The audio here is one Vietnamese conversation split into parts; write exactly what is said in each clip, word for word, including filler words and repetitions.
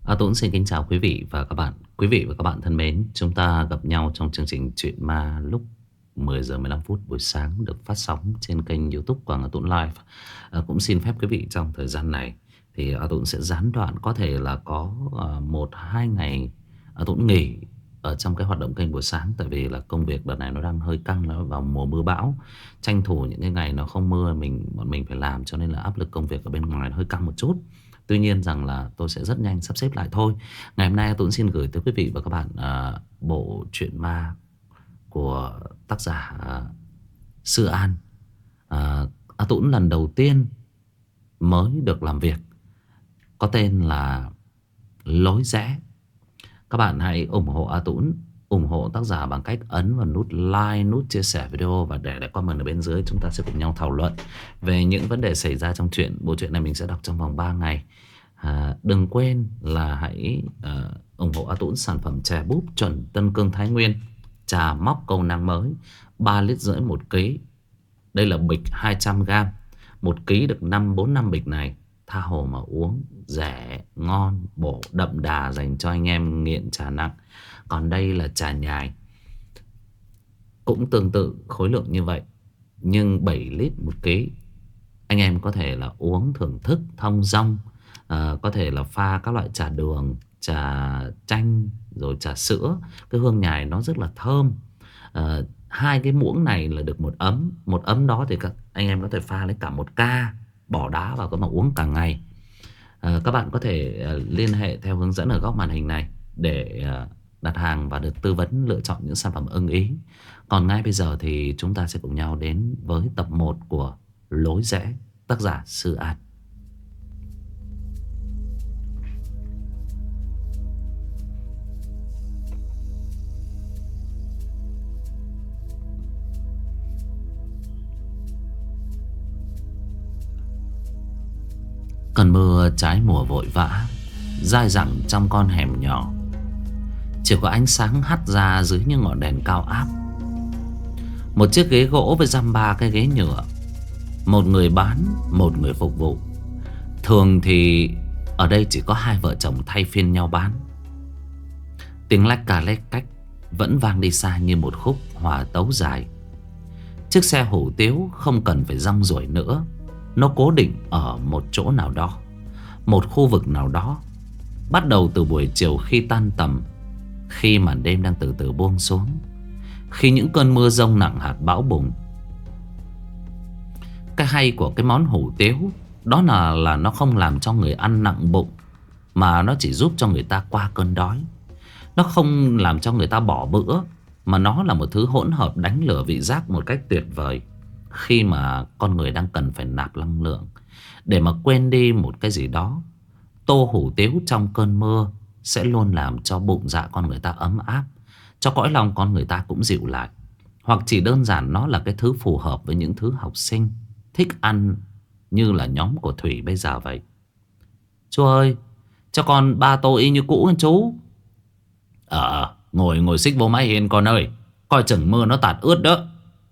A Tuấn xin kính chào quý vị và các bạn. Quý vị và các bạn thân mến, chúng ta gặp nhau trong chương trình Chuyện Ma lúc mười giờ mười lăm phút buổi sáng được phát sóng trên kênh YouTube của A Tuấn Live. À, cũng xin phép quý vị trong thời gian này thì A Tuấn sẽ gián đoạn, có thể là có uh, một hai ngày A Tuấn nghỉ ở trong cái hoạt động kênh buổi sáng, tại vì là công việc đợt này nó đang hơi căng, nó vào mùa mưa bão, tranh thủ những cái ngày nó không mưa mình bọn mình phải làm, cho nên là áp lực công việc ở bên ngoài nó hơi căng một chút. Tuy nhiên rằng là tôi sẽ rất nhanh sắp xếp lại thôi. Ngày hôm nay tôi cũng xin gửi tới quý vị và các bạn uh, bộ truyện ma của tác giả uh, Sư An. uh, A Tuấn lần đầu tiên mới được làm việc, có tên là Lối Rẽ. Các bạn hãy ủng hộ A Tuấn, ủng hộ tác giả bằng cách ấn vào nút like, nút chia sẻ video và để lại comment ở bên dưới. Chúng ta sẽ cùng nhau thảo luận về những vấn đề xảy ra trong chuyện. Bộ truyện này mình sẽ đọc trong vòng ba ngày. À, đừng quên là hãy uh, ủng hộ A Tuấn sản phẩm chè búp chuẩn Tân Cương Thái Nguyên, trà móc câu năng mới, ba lít rưỡi một ký. Đây là bịch hai trăm gram, một ký được năm bốn năm bịch này. Tha hồ mà uống, rẻ, ngon, bổ, đậm đà, dành cho anh em nghiện trà nặng. Còn đây là trà nhài, cũng tương tự khối lượng như vậy, nhưng bảy lít một ký. Anh em có thể là uống thưởng thức thong dong, à, có thể là pha các loại trà đường, trà chanh, rồi trà sữa. Cái hương nhài nó rất là thơm. à, Hai cái muỗng này là được một ấm. Một ấm đó thì các anh em có thể pha lấy cả một ca, bỏ đá vào cái mà uống cả ngày. à, Các bạn có thể uh, liên hệ theo hướng dẫn ở góc màn hình này để uh, đặt hàng và được tư vấn lựa chọn những sản phẩm ưng ý. Còn ngay bây giờ thì chúng ta sẽ cùng nhau đến với tập một của Lối Rẽ, tác giả Sư An. Cơn mưa trái mùa vội vã dai dẳng trong con hẻm nhỏ. Chỉ có ánh sáng hắt ra dưới những ngọn đèn cao áp. Một chiếc ghế gỗ với dăm ba cái ghế nhựa, một người bán, một người phục vụ. Thường thì ở đây chỉ có hai vợ chồng thay phiên nhau bán. Tiếng lách cà lách cách vẫn vang đi xa như một khúc hòa tấu dài. Chiếc xe hủ tiếu không cần phải rong ruổi nữa. Nó cố định ở một chỗ nào đó, một khu vực nào đó. Bắt đầu từ buổi chiều khi tan tầm, khi màn đêm đang từ từ buông xuống, khi những cơn mưa giông nặng hạt bão bùng. Cái hay của cái món hủ tiếu đó là là nó không làm cho người ăn nặng bụng, mà nó chỉ giúp cho người ta qua cơn đói. Nó không làm cho người ta bỏ bữa, mà nó là một thứ hỗn hợp đánh lừa vị giác một cách tuyệt vời khi mà con người đang cần phải nạp năng lượng để mà quên đi một cái gì đó. Tô hủ tiếu trong cơn mưa sẽ luôn làm cho bụng dạ con người ta ấm áp, cho cõi lòng con người ta cũng dịu lại. Hoặc chỉ đơn giản nó là cái thứ phù hợp với những thứ học sinh thích ăn, như là nhóm của Thủy bây giờ vậy. Chú ơi, cho con ba tô y như cũ nha chú. Ờ, ngồi ngồi xích vô máy hiên con ơi, coi chừng mưa nó tạt ướt đó.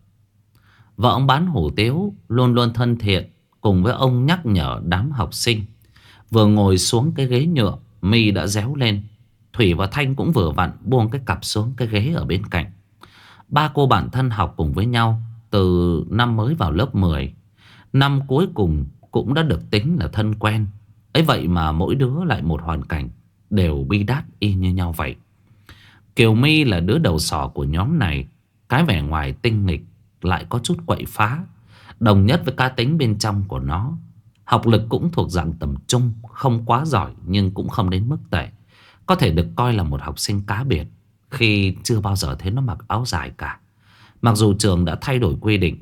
Vợ ông bán hủ tiếu luôn luôn thân thiện, cùng với ông nhắc nhở đám học sinh. Vừa ngồi xuống cái ghế nhựa, My đã réo lên. Thủy và Thanh cũng vừa vặn buông cái cặp xuống cái ghế ở bên cạnh. Ba cô bạn thân học cùng với nhau từ năm mới vào lớp mười. Năm cuối cùng cũng đã được tính là thân quen. Ấy vậy mà mỗi đứa lại một hoàn cảnh đều bi đát y như nhau vậy. Kiều My là đứa đầu sỏ của nhóm này. Cái vẻ ngoài tinh nghịch lại có chút quậy phá, đồng nhất với cá tính bên trong của nó. Học lực cũng thuộc dạng tầm trung, không quá giỏi nhưng cũng không đến mức tệ. Có thể được coi là một học sinh cá biệt, khi chưa bao giờ thấy nó mặc áo dài cả. Mặc dù trường đã thay đổi quy định,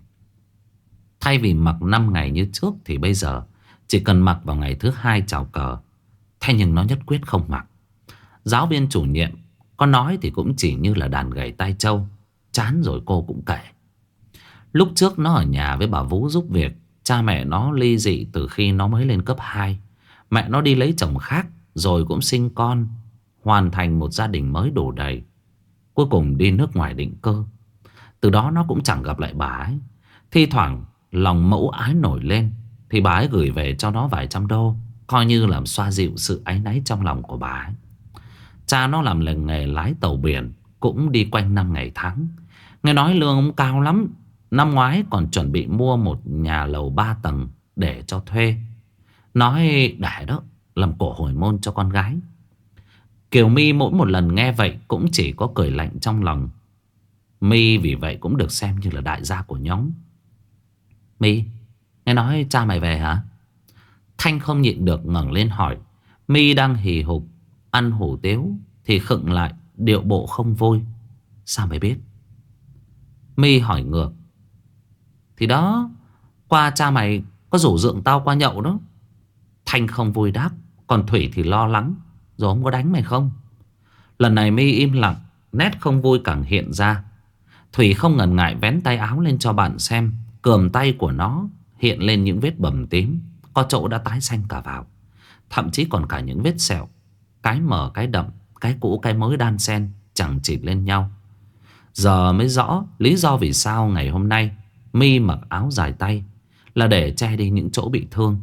thay vì mặc năm ngày như trước thì bây giờ chỉ cần mặc vào ngày thứ hai chào cờ. Thế nhưng nó nhất quyết không mặc. Giáo viên chủ nhiệm có nói thì cũng chỉ như là đàn gảy tai trâu. Chán rồi cô cũng kể. Lúc trước nó ở nhà với bà Vũ giúp việc. Cha mẹ nó ly dị từ khi nó mới lên cấp hai. Mẹ nó đi lấy chồng khác, rồi cũng sinh con, hoàn thành một gia đình mới đủ đầy. Cuối cùng đi nước ngoài định cư. Từ đó nó cũng chẳng gặp lại bà ấy. Thi thoảng lòng mẫu ái nổi lên thì bà ấy gửi về cho nó vài trăm đô. coi như làm xoa dịu sự áy náy trong lòng của bà ấy. Cha nó làm lành nghề lái tàu biển, cũng đi quanh năm ngày tháng. Nghe nói lương ông cao lắm. Năm ngoái còn chuẩn bị mua một nhà lầu ba tầng để cho thuê. Nói để đó làm cổ hồi môn cho con gái. Kiều My mỗi một lần nghe vậy cũng chỉ có cười lạnh trong lòng. My vì vậy cũng được xem như là đại gia của nhóm. My, nghe nói cha mày về hả? Thanh không nhịn được ngẩng lên hỏi. My đang hì hục ăn hủ tiếu thì khựng lại, điệu bộ không vui. Sao mày biết? My hỏi ngược. Thì đó, qua cha mày có rủ rượng tao qua nhậu đó. Thanh không vui đáp. Còn Thủy thì lo lắng. Rồi ông có đánh mày không? Lần này My im lặng, nét không vui càng hiện ra. Thủy không ngần ngại vén tay áo lên cho bạn xem. Cườm tay của nó hiện lên những vết bầm tím, có chỗ đã tái xanh cả vào. Thậm chí còn cả những vết sẹo, cái mờ cái đậm, cái cũ cái mới đan xen chẳng chịt lên nhau. Giờ mới rõ lý do vì sao ngày hôm nay My mặc áo dài tay là để che đi những chỗ bị thương.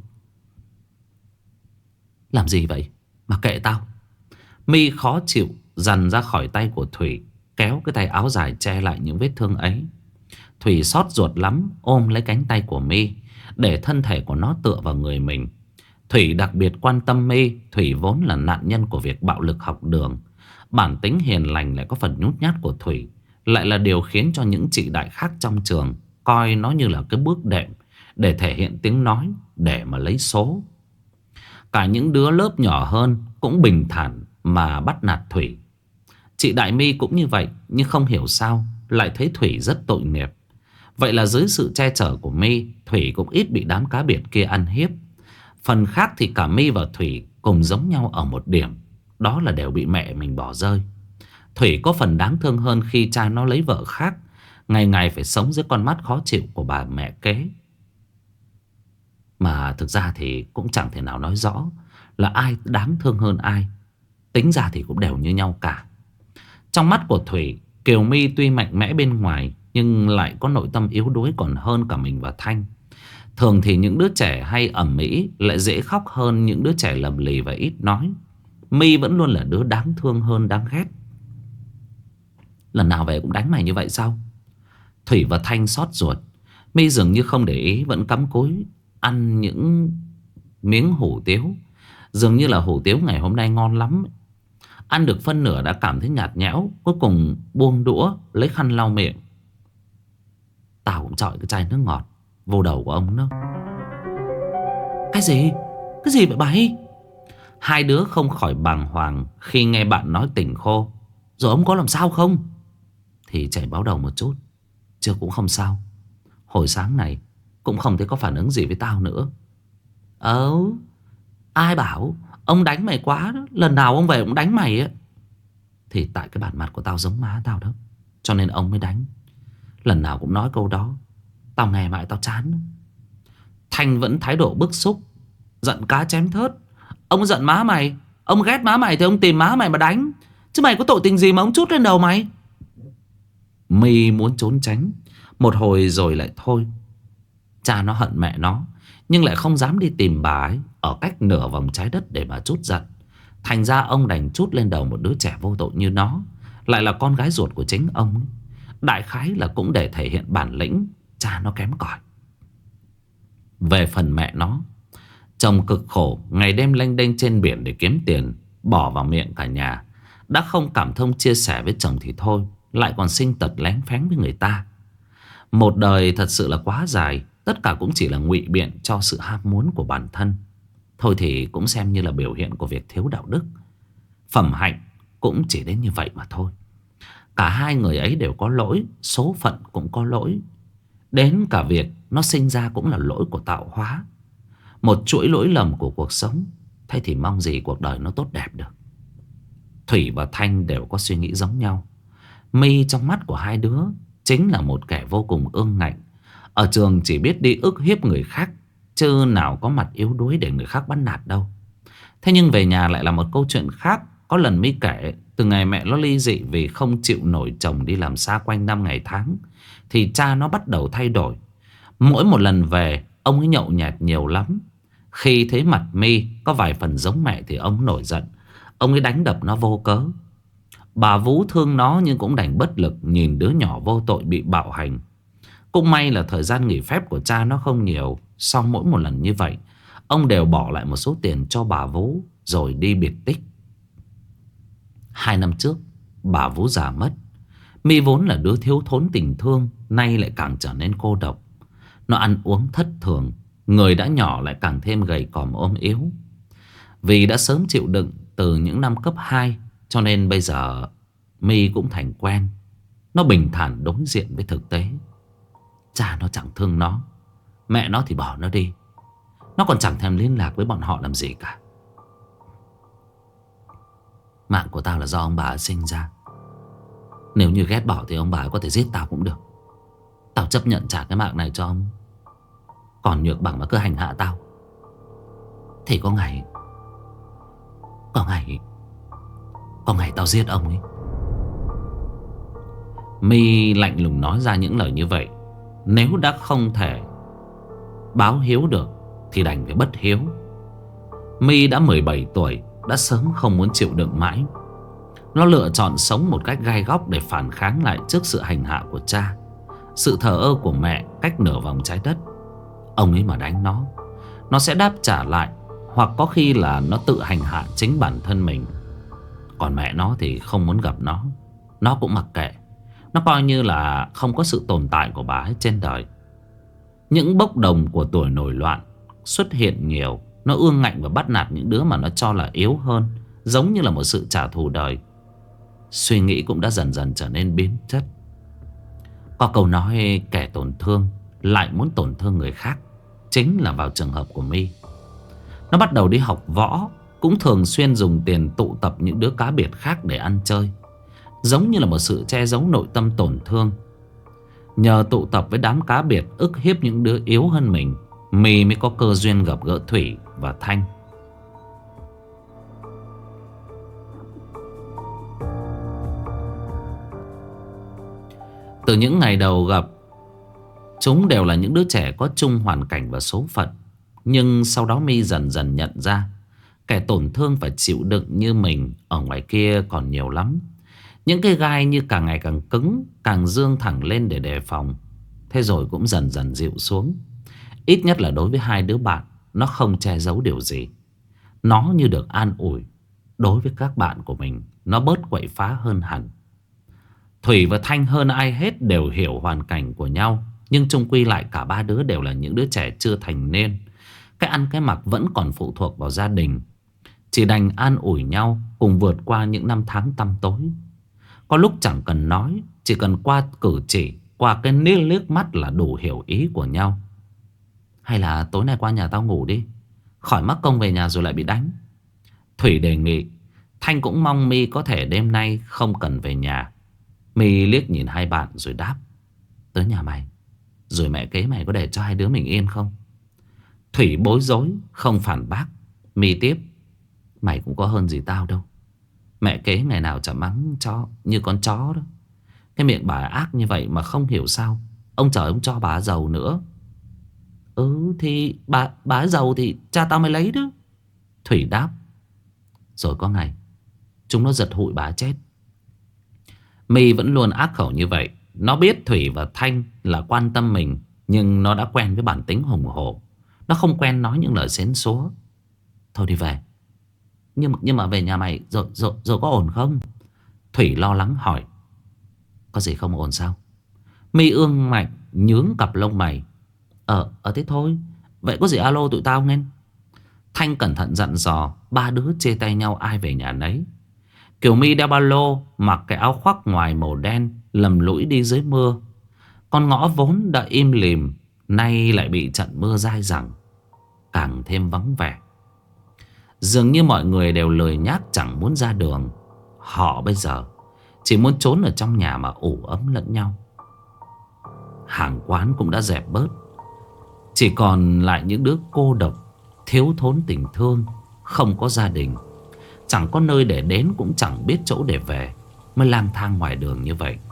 Làm gì vậy? Mà kệ tao. My khó chịu dằn ra khỏi tay của Thủy, kéo cái tay áo dài che lại những vết thương ấy. Thủy xót ruột lắm, ôm lấy cánh tay của My, để thân thể của nó tựa vào người mình. Thủy đặc biệt quan tâm My. Thủy vốn là nạn nhân của việc bạo lực học đường. Bản tính hiền lành lại có phần nhút nhát của Thủy lại là điều khiến cho những chị đại khác trong trường coi nó như là cái bước đệm để thể hiện tiếng nói, để mà lấy số. Cả những đứa lớp nhỏ hơn cũng bình thản mà bắt nạt Thủy. Chị Đại My cũng như vậy, nhưng không hiểu sao lại thấy Thủy rất tội nghiệp. Vậy là dưới sự che chở của My, Thủy cũng ít bị đám cá biệt kia ăn hiếp. Phần khác thì cả My và Thủy cùng giống nhau ở một điểm, đó là đều bị mẹ mình bỏ rơi. Thủy có phần đáng thương hơn khi cha nó lấy vợ khác, ngày ngày phải sống dưới con mắt khó chịu của bà mẹ kế. Mà thực ra thì cũng chẳng thể nào nói rõ là ai đáng thương hơn ai. Tính ra thì cũng đều như nhau cả. Trong mắt của Thủy, Kiều My tuy mạnh mẽ bên ngoài nhưng lại có nội tâm yếu đuối còn hơn cả mình và Thanh. Thường thì những đứa trẻ hay ầm ĩ lại dễ khóc hơn những đứa trẻ lầm lì và ít nói. My vẫn luôn là đứa đáng thương hơn đáng ghét. Lần nào về cũng đánh mày như vậy sao? Thủy và Thanh xót ruột. My dường như không để ý, vẫn cắm cúi ăn những miếng hủ tiếu. Dường như là hủ tiếu ngày hôm nay ngon lắm. Ăn được phân nửa đã cảm thấy nhạt nhẽo, cuối cùng buông đũa lấy khăn lau miệng. Tao cũng chọi cái chai nước ngọt vô đầu của ông nữa. Cái gì? Cái gì vậy bày? Hai đứa không khỏi bàng hoàng khi nghe bạn nói tỉnh khô. Rồi ông có làm sao không? Thì chảy báo đầu một chút, chứ cũng không sao. Hồi sáng này cũng không thấy có phản ứng gì với tao nữa. Ờ, ai bảo ông đánh mày quá đó. Lần nào ông về cũng đánh mày á. Thì tại cái bản mặt của tao giống má tao đó, cho nên ông mới đánh. Lần nào cũng nói câu đó, tao nghe mãi tao chán. Thanh vẫn thái độ bức xúc, giận cá chém thớt. Ông giận má mày, ông ghét má mày thì ông tìm má mày mà đánh. Chứ mày có tội tình gì mà ông trút lên đầu mày? My muốn trốn tránh một hồi rồi lại thôi. Cha nó hận mẹ nó, nhưng lại không dám đi tìm bà ấy ở cách nửa vòng trái đất để mà trút giận. Thành ra ông đành trút lên đầu một đứa trẻ vô tội như nó, lại là con gái ruột của chính ông ấy. Đại khái là cũng để thể hiện bản lĩnh cha nó kém cỏi. Về phần mẹ nó, chồng cực khổ ngày đêm lênh đênh trên biển để kiếm tiền bỏ vào miệng cả nhà. Đã không cảm thông chia sẻ với chồng thì thôi, lại còn sinh tật lén phén với người ta. Một đời thật sự là quá dài. Tất cả cũng chỉ là ngụy biện cho sự ham muốn của bản thân. Thôi thì cũng xem như là biểu hiện của việc thiếu đạo đức. Phẩm hạnh cũng chỉ đến như vậy mà thôi. Cả hai người ấy đều có lỗi, số phận cũng có lỗi. Đến cả việc nó sinh ra cũng là lỗi của tạo hóa. Một chuỗi lỗi lầm của cuộc sống. Thế thì mong gì cuộc đời nó tốt đẹp được. Thủy và Thanh đều có suy nghĩ giống nhau. My trong mắt của hai đứa chính là một kẻ vô cùng ương ngạnh. Ở trường chỉ biết đi ức hiếp người khác, chứ nào có mặt yếu đuối để người khác bắt nạt đâu. Thế nhưng về nhà lại là một câu chuyện khác. Có lần My kể, từ ngày mẹ nó ly dị vì không chịu nổi chồng đi làm xa quanh năm ngày tháng, thì cha nó bắt đầu thay đổi. Mỗi một lần về, ông ấy nhậu nhẹt nhiều lắm. Khi thấy mặt My có vài phần giống mẹ thì ông nổi giận. Ông ấy đánh đập nó vô cớ. Bà Vú thương nó nhưng cũng đành bất lực nhìn đứa nhỏ vô tội bị bạo hành. Cũng may là thời gian nghỉ phép của cha nó không nhiều. Sau mỗi một lần như vậy, ông đều bỏ lại một số tiền cho bà Vú rồi đi biệt tích. Hai năm trước, bà Vú già mất. My vốn là đứa thiếu thốn tình thương, nay lại càng trở nên cô độc. Nó ăn uống thất thường, người đã nhỏ lại càng thêm gầy còm ốm yếu. Vì đã sớm chịu đựng từ những năm cấp hai, cho nên bây giờ My cũng thành quen. Nó bình thản đối diện với thực tế. Cha nó chẳng thương nó, mẹ nó thì bỏ nó đi. Nó còn chẳng thèm liên lạc với bọn họ làm gì cả. Mạng của tao là do ông bà ấy sinh ra. Nếu như ghét bỏ thì ông bà ấy có thể giết tao cũng được. Tao chấp nhận trả cái mạng này cho ông. Còn nhược bằng mà cứ hành hạ tao thì có ngày Có ngày Có ngày tao giết ông ấy. My lạnh lùng nói ra những lời như vậy. Nếu đã không thể báo hiếu được thì đành phải bất hiếu. My đã mười bảy tuổi, đã sớm không muốn chịu đựng mãi. Nó lựa chọn sống một cách gai góc để phản kháng lại trước sự hành hạ của cha, sự thờ ơ của mẹ cách nửa vòng trái đất. Ông ấy mà đánh nó, nó sẽ đáp trả lại, hoặc có khi là nó tự hành hạ chính bản thân mình. Còn mẹ nó thì không muốn gặp nó. Nó cũng mặc kệ. Nó coi như là không có sự tồn tại của bà ấy trên đời. Những bốc đồng của tuổi nổi loạn xuất hiện nhiều. Nó ương ngạnh và bắt nạt những đứa mà nó cho là yếu hơn, giống như là một sự trả thù đời. Suy nghĩ cũng đã dần dần trở nên biến chất. Có câu nói kẻ tổn thương lại muốn tổn thương người khác, chính là vào trường hợp của My. Nó bắt đầu đi học võ, cũng thường xuyên dùng tiền tụ tập những đứa cá biệt khác để ăn chơi, giống như là một sự che giấu nội tâm tổn thương. Nhờ tụ tập với đám cá biệt ức hiếp những đứa yếu hơn mình, My mới có cơ duyên gặp gỡ Thủy và Thanh. Từ những ngày đầu gặp, chúng đều là những đứa trẻ có chung hoàn cảnh và số phận. Nhưng sau đó My dần dần nhận ra, kẻ tổn thương phải chịu đựng như mình ở ngoài kia còn nhiều lắm. Những cái gai như càng ngày càng cứng, càng dương thẳng lên để đề phòng. Thế rồi cũng dần dần dịu xuống. Ít nhất là đối với hai đứa bạn, nó không che giấu điều gì. Nó như được an ủi. Đối với các bạn của mình, nó bớt quậy phá hơn hẳn. Thủy và Thanh hơn ai hết đều hiểu hoàn cảnh của nhau. Nhưng chung quy lại cả ba đứa đều là những đứa trẻ chưa thành niên. Cái ăn cái mặc vẫn còn phụ thuộc vào gia đình. Chỉ đành an ủi nhau cùng vượt qua những năm tháng tăm tối. Có lúc chẳng cần nói, chỉ cần qua cử chỉ, qua cái liếc liếc mắt là đủ hiểu ý của nhau. Hay là tối nay qua nhà tao ngủ đi, khỏi mắc công về nhà rồi lại bị đánh. Thủy đề nghị. Thanh cũng mong My có thể đêm nay không cần về nhà. My liếc nhìn hai bạn rồi đáp. Tới nhà mày, rồi mẹ kế mày có để cho hai đứa mình yên không? Thủy bối rối không phản bác. My tiếp. Mày cũng có hơn gì tao đâu. Mẹ kế ngày nào chả mắng cho như con chó đó. Cái miệng bà ác như vậy mà không hiểu sao ông trời ông cho bà giàu nữa. Ừ thì bà, bà giàu thì cha tao mới lấy đó. Thủy đáp. Rồi có ngày chúng nó giật hụi bà chết. My vẫn luôn ác khẩu như vậy. Nó biết Thủy và Thanh là quan tâm mình, nhưng nó đã quen với bản tính hùng hổ. Nó không quen nói những lời xến xúa. Thôi đi về. Nhưng, nhưng mà về nhà mày rồi, rồi, rồi có ổn không? Thủy lo lắng hỏi. Có gì không ổn sao? My ương mạnh nhướng cặp lông mày. Ờ, ờ thế thôi. Vậy có gì alo tụi tao nghe. Thanh cẩn thận dặn dò. Ba đứa chia tay nhau ai về nhà nấy. Kiều My đeo ba lô, mặc cái áo khoác ngoài màu đen, lầm lũi đi dưới mưa. Con ngõ vốn đã im lìm, nay lại bị trận mưa dai dẳng, càng thêm vắng vẻ. Dường như mọi người đều lười nhác chẳng muốn ra đường. Họ bây giờ chỉ muốn trốn ở trong nhà mà ủ ấm lẫn nhau. Hàng quán cũng đã dẹp bớt. Chỉ còn lại những đứa cô độc, thiếu thốn tình thương, không có gia đình, chẳng có nơi để đến, cũng chẳng biết chỗ để về, mới lang thang ngoài đường như vậy.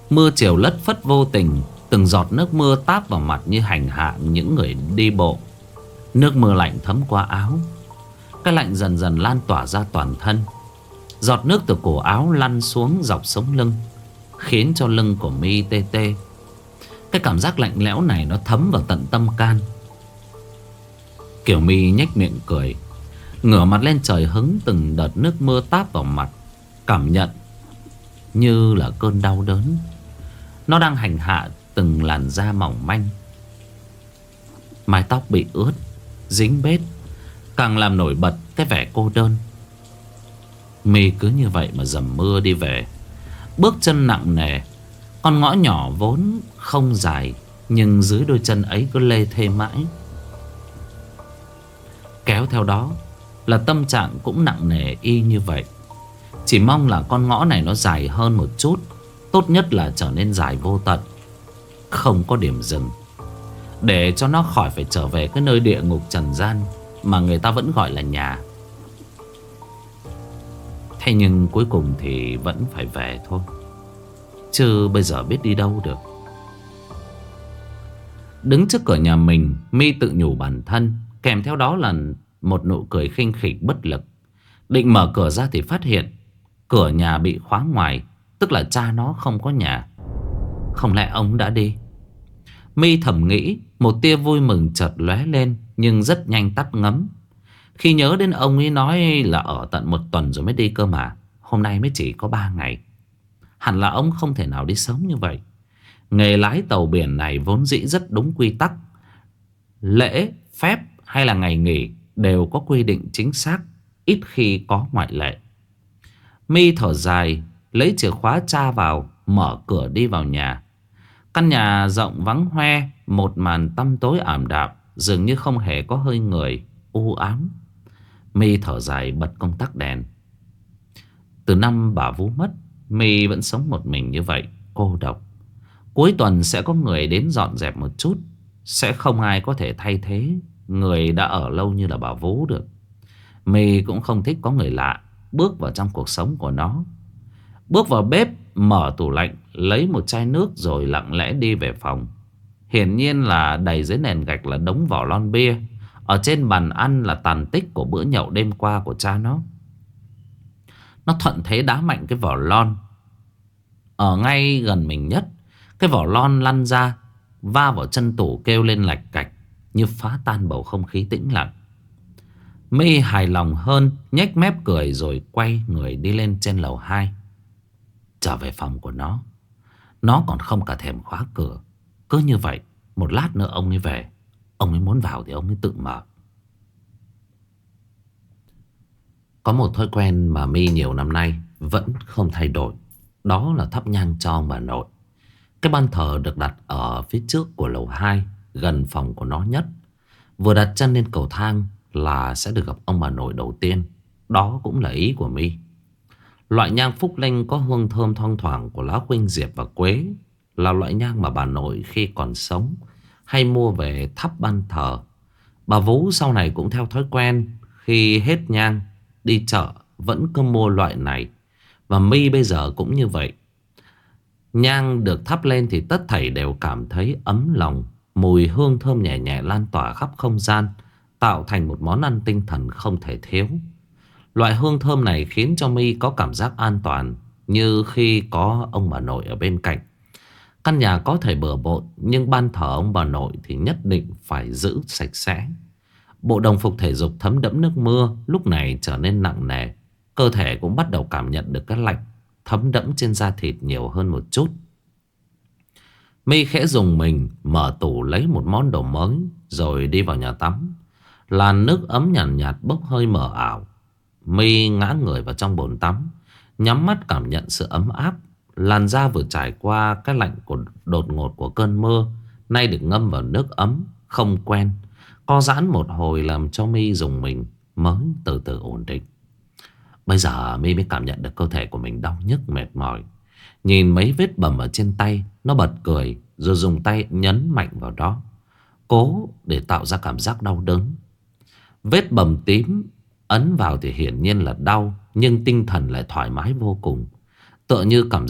Mưa chiều lất phất vô tình, từng giọt nước mưa táp vào mặt như hành hạ những người đi bộ. Nước mưa lạnh thấm qua áo. Cái lạnh dần dần lan tỏa ra toàn thân. Giọt nước từ cổ áo lăn xuống dọc sống lưng, khiến cho lưng của My tê tê. Cái cảm giác lạnh lẽo này nó thấm vào tận tâm can. Kiều My nhếch miệng cười, ngửa mặt lên trời hứng từng đợt nước mưa táp vào mặt, cảm nhận như là cơn đau đớn. Nó đang hành hạ từng làn da mỏng manh. Mái tóc bị ướt, dính bết, càng làm nổi bật cái vẻ cô đơn. My cứ như vậy mà dầm mưa đi về, bước chân nặng nề. Con ngõ nhỏ vốn không dài, nhưng dưới đôi chân ấy cứ lê thê mãi. Kéo theo đó là tâm trạng cũng nặng nề y như vậy. Chỉ mong là con ngõ này nó dài hơn một chút, tốt nhất là trở nên dài vô tận, không có điểm dừng, để cho nó khỏi phải trở về cái nơi địa ngục trần gian mà người ta vẫn gọi là nhà. Thế nhưng cuối cùng thì vẫn phải về thôi, chứ bây giờ biết đi đâu được. Đứng trước cửa nhà mình, My tự nhủ bản thân, kèm theo đó là một nụ cười khinh khỉnh bất lực. Định mở cửa ra thì phát hiện cửa nhà bị khóa ngoài, tức là cha nó không có nhà. Không lẽ ông đã đi? My thầm nghĩ, một tia vui mừng chợt lóe lên, nhưng rất nhanh tắt ngấm. Khi nhớ đến ông ấy nói là ở tận một tuần rồi mới đi cơ mà, hôm nay mới chỉ có ba ngày. Hẳn là ông không thể nào đi sớm như vậy. Nghề lái tàu biển này vốn dĩ rất đúng quy tắc. Lễ, phép hay là ngày nghỉ đều có quy định chính xác, ít khi có ngoại lệ. My thở dài, lấy chìa khóa tra vào, mở cửa đi vào nhà. Căn nhà rộng vắng hoe, một màn tăm tối ảm đạm, dường như không hề có hơi người, u ám. My thở dài bật công tắc đèn. Từ năm bà Vú mất, My vẫn sống một mình như vậy, cô độc. Cuối tuần sẽ có người đến dọn dẹp một chút, sẽ không ai có thể thay thế người đã ở lâu như là bà Vú được. My cũng không thích có người lạ bước vào trong cuộc sống của nó. Bước vào bếp, mở tủ lạnh, lấy một chai nước rồi lặng lẽ đi về phòng. Hiển nhiên là đầy dưới nền gạch là đống vỏ lon bia. Ở trên bàn ăn là tàn tích của bữa nhậu đêm qua của cha nó. Nó thuận thế đá mạnh cái vỏ lon ở ngay gần mình nhất. Cái vỏ lon lăn ra, va vào chân tủ kêu lên lạch cạch, như phá tan bầu không khí tĩnh lặng. My hài lòng hơn, nhếch mép cười rồi quay người đi lên trên lầu hai. Trở về phòng của nó, nó còn không cả thèm khóa cửa. Cứ như vậy, một lát nữa ông ấy về, ông ấy muốn vào thì ông ấy tự mở. Có một thói quen mà My nhiều năm nay vẫn không thay đổi, đó là thắp nhang cho ông bà nội. Cái ban thờ được đặt ở phía trước của lầu hai, gần phòng của nó nhất. Vừa đặt chân lên cầu thang là sẽ được gặp ông bà nội đầu tiên. Đó cũng là ý của My. Loại nhang phúc linh có hương thơm thoang thoảng của lá khuynh diệp và quế, là loại nhang mà bà nội khi còn sống hay mua về thắp ban thờ. Bà Vú sau này cũng theo thói quen, khi hết nhang đi chợ vẫn cứ mua loại này. Và My bây giờ cũng như vậy. Nhang được thắp lên thì tất thảy đều cảm thấy ấm lòng. Mùi hương thơm nhẹ nhẹ lan tỏa khắp không gian, tạo thành một món ăn tinh thần không thể thiếu. Loại hương thơm này khiến cho My có cảm giác an toàn, như khi có ông bà nội ở bên cạnh. Căn nhà có thể bừa bộn, nhưng ban thờ ông bà nội thì nhất định phải giữ sạch sẽ. Bộ đồng phục thể dục thấm đẫm nước mưa lúc này trở nên nặng nề. Cơ thể cũng bắt đầu cảm nhận được cái lạnh thấm đẫm trên da thịt nhiều hơn một chút. My khẽ dùng mình, mở tủ lấy một món đồ mới, rồi đi vào nhà tắm. Làn nước ấm nhàn nhạt, nhạt bốc hơi mờ ảo. My ngã người vào trong bồn tắm, nhắm mắt cảm nhận sự ấm áp. Làn da vừa trải qua cái lạnh của đột ngột của cơn mưa, nay được ngâm vào nước ấm, không quen. Co giãn một hồi làm cho My dùng mình, mới từ từ ổn định. Bây giờ My mới cảm nhận được cơ thể của mình đau nhức mệt mỏi. Nhìn mấy vết bầm ở trên tay, nó bật cười, rồi dùng tay nhấn mạnh vào đó, cố để tạo ra cảm giác đau đớn. Vết bầm tím ấn vào thì hiển nhiên là đau, nhưng tinh thần lại thoải mái vô cùng. Tựa như cảm giác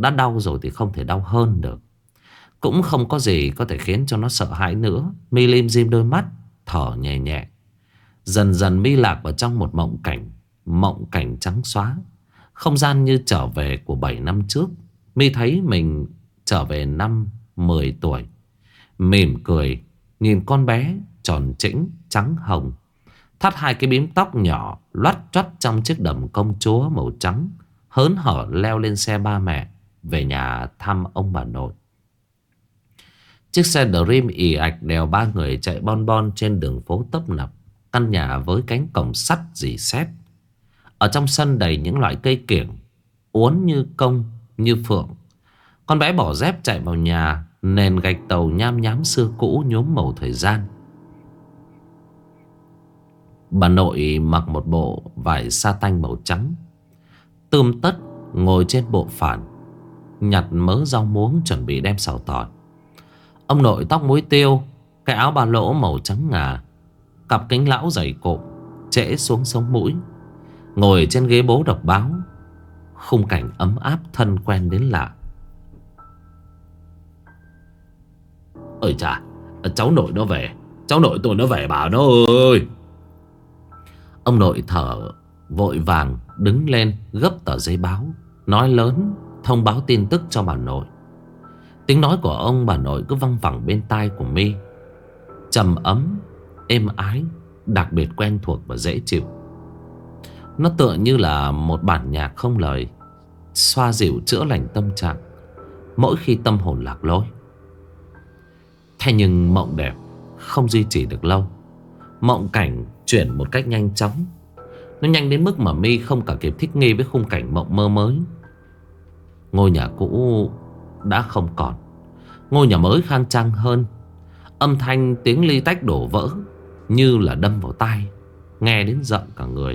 đã đau rồi thì không thể đau hơn được. Cũng không có gì có thể khiến cho nó sợ hãi nữa. My lim dim đôi mắt, thở nhẹ nhẹ. Dần dần My lạc vào trong một mộng cảnh. Mộng cảnh trắng xóa. Không gian như trở về của bảy năm trước. My thấy mình trở về năm mười tuổi. Mỉm cười nhìn con bé tròn trĩnh trắng hồng, thắt hai cái bím tóc nhỏ loắt choắt trong chiếc đầm công chúa màu trắng, hớn hở leo lên xe ba mẹ về nhà thăm ông bà nội. Chiếc xe Dream ì ạch đèo ba người chạy bon bon trên đường phố tấp nập. Căn nhà với cánh cổng sắt rỉ sét. Ở trong sân đầy những loại cây kiểng uốn như công như phượng. Con bé bỏ dép chạy vào nhà. Nền gạch tàu nham nhám xưa cũ nhuốm màu thời gian. Bà nội mặc một bộ vải sa tanh màu trắng, tươm tất ngồi trên bộ phản, nhặt mớ rau muống chuẩn bị đem xào tỏi. Ông nội tóc muối tiêu, cái áo ba lỗ màu trắng ngà, cặp kính lão dày cộm trễ xuống sống mũi, ngồi trên ghế bố đọc báo. Khung cảnh ấm áp thân quen đến lạ. Ơi chà, cháu nội nó về. Cháu nội tôi nó về bà nó ơi. Ông nội thở vội vàng đứng lên gấp tờ giấy báo, nói lớn thông báo tin tức cho bà nội. Tiếng nói của ông bà nội cứ văng vẳng bên tai của My, trầm ấm, êm ái, đặc biệt quen thuộc và dễ chịu. Nó tựa như là một bản nhạc không lời, xoa dịu chữa lành tâm trạng mỗi khi tâm hồn lạc lối. Thế nhưng mộng đẹp không duy trì được lâu. Mộng cảnh chuyển một cách nhanh chóng. Nó nhanh đến mức mà My không cả kịp thích nghi với khung cảnh mộng mơ mới. Ngôi nhà cũ đã không còn. Ngôi nhà mới khang trang hơn. Âm thanh tiếng ly tách đổ vỡ như là đâm vào tai, nghe đến giận cả người.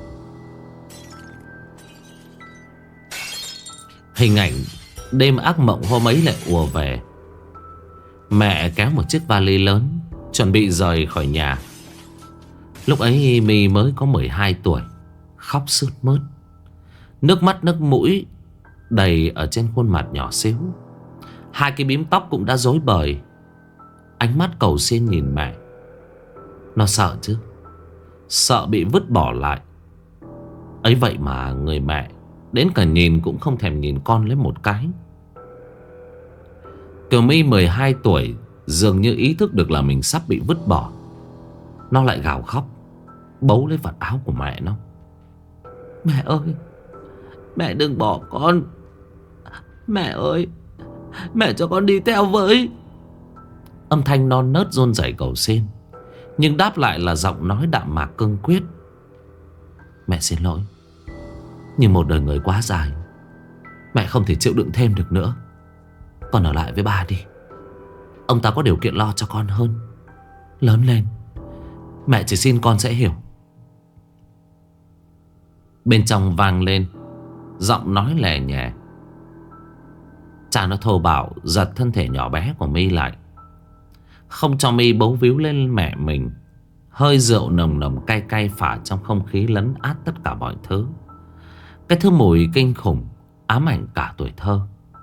Hình ảnh đêm ác mộng hôm ấy lại ùa về. Mẹ kéo một chiếc vali lớn chuẩn bị rời khỏi nhà. Lúc ấy My mới có mười hai tuổi, khóc sướt mướt, nước mắt nước mũi đầy ở trên khuôn mặt nhỏ xíu. Hai cái bím tóc cũng đã rối bời. Ánh mắt cầu xin nhìn mẹ. Nó sợ chứ, sợ bị vứt bỏ lại. Ấy vậy mà người mẹ đến cả nhìn cũng không thèm nhìn con lấy một cái. Kiều My mười hai tuổi dường như ý thức được là mình sắp bị vứt bỏ. Nó lại gào khóc, bấu lấy vạt áo của mẹ nó. Mẹ ơi, mẹ đừng bỏ con. Mẹ ơi, mẹ cho con đi theo với. Âm thanh non nớt run rẩy cầu xin, nhưng đáp lại là giọng nói đạm mạc cương quyết. Mẹ xin lỗi, nhưng một đời người quá dài, mẹ không thể chịu đựng thêm được nữa. Con ở lại với ba đi. Ông ta có điều kiện lo cho con hơn. Lớn lên, mẹ chỉ xin con sẽ hiểu. Bên trong vang lên giọng nói lè nhẹ. Cha nó thô bạo giật thân thể nhỏ bé của My lại, không cho My bấu víu lên mẹ mình. Hơi rượu nồng nồng cay cay phả trong không khí lấn át tất cả mọi thứ. Cái thứ mùi kinh khủng ám ảnh cả tuổi thơ.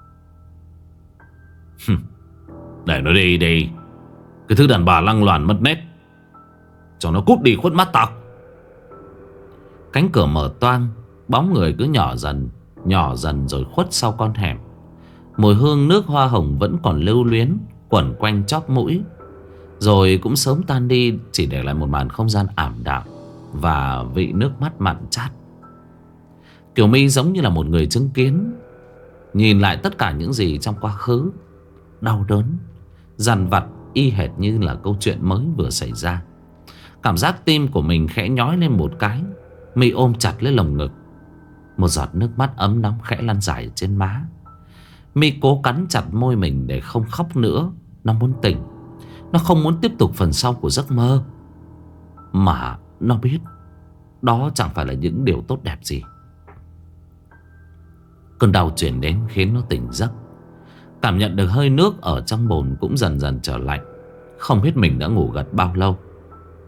Để nó đi đi, cái thứ đàn bà lăng loàn mất nét, cho nó cút đi khuất mắt tao. Cánh cửa mở toang, bóng người cứ nhỏ dần, nhỏ dần rồi khuất sau con hẻm. Mùi hương nước hoa hồng vẫn còn lưu luyến quẩn quanh chóp mũi, rồi cũng sớm tan đi, chỉ để lại một màn không gian ảm đạm và vị nước mắt mặn chát. Kiều My giống như là một người chứng kiến, nhìn lại tất cả những gì trong quá khứ, đau đớn, dằn vặt y hệt như là câu chuyện mới vừa xảy ra. Cảm giác tim của mình khẽ nhói lên một cái. My ôm chặt lấy lồng ngực. Một giọt nước mắt ấm nóng khẽ lăn dài trên má. My cố cắn chặt môi mình để không khóc nữa. Nó muốn tỉnh, nó không muốn tiếp tục phần sau của giấc mơ. Mà nó biết đó chẳng phải là những điều tốt đẹp gì. Cơn đau chuyển đến khiến nó tỉnh giấc. Cảm nhận được hơi nước ở trong bồn cũng dần dần trở lạnh. Không biết mình đã ngủ gật bao lâu.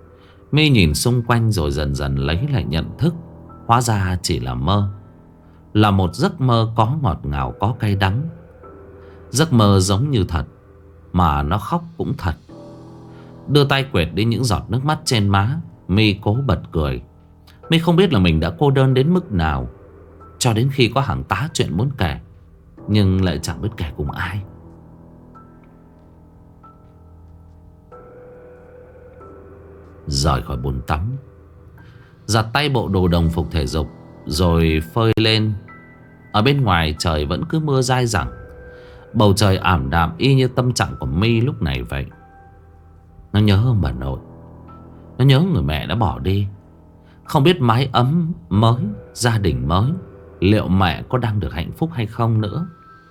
My nhìn xung quanh rồi dần dần lấy lại nhận thức. Hóa ra chỉ là mơ. là một giấc mơ có ngọt ngào có cay đắng. Giấc mơ giống như thật, mà nó khóc cũng thật. Đưa tay quệt đi những giọt nước mắt trên má, My cố bật cười. My không biết là mình đã cô đơn đến mức nào, cho đến khi có hàng tá chuyện muốn kể, nhưng lại chẳng biết kể cùng ai. Rời khỏi bồn tắm, giặt tay bộ đồ đồng phục thể dục, rồi phơi lên. Ở bên ngoài trời vẫn cứ mưa dai dẳng. Bầu trời ảm đạm y như tâm trạng của My lúc này vậy. Nó nhớ ông bà nội, nó nhớ người mẹ đã bỏ đi. Không biết mái ấm mới, gia đình mới, liệu mẹ có đang được hạnh phúc hay không nữa.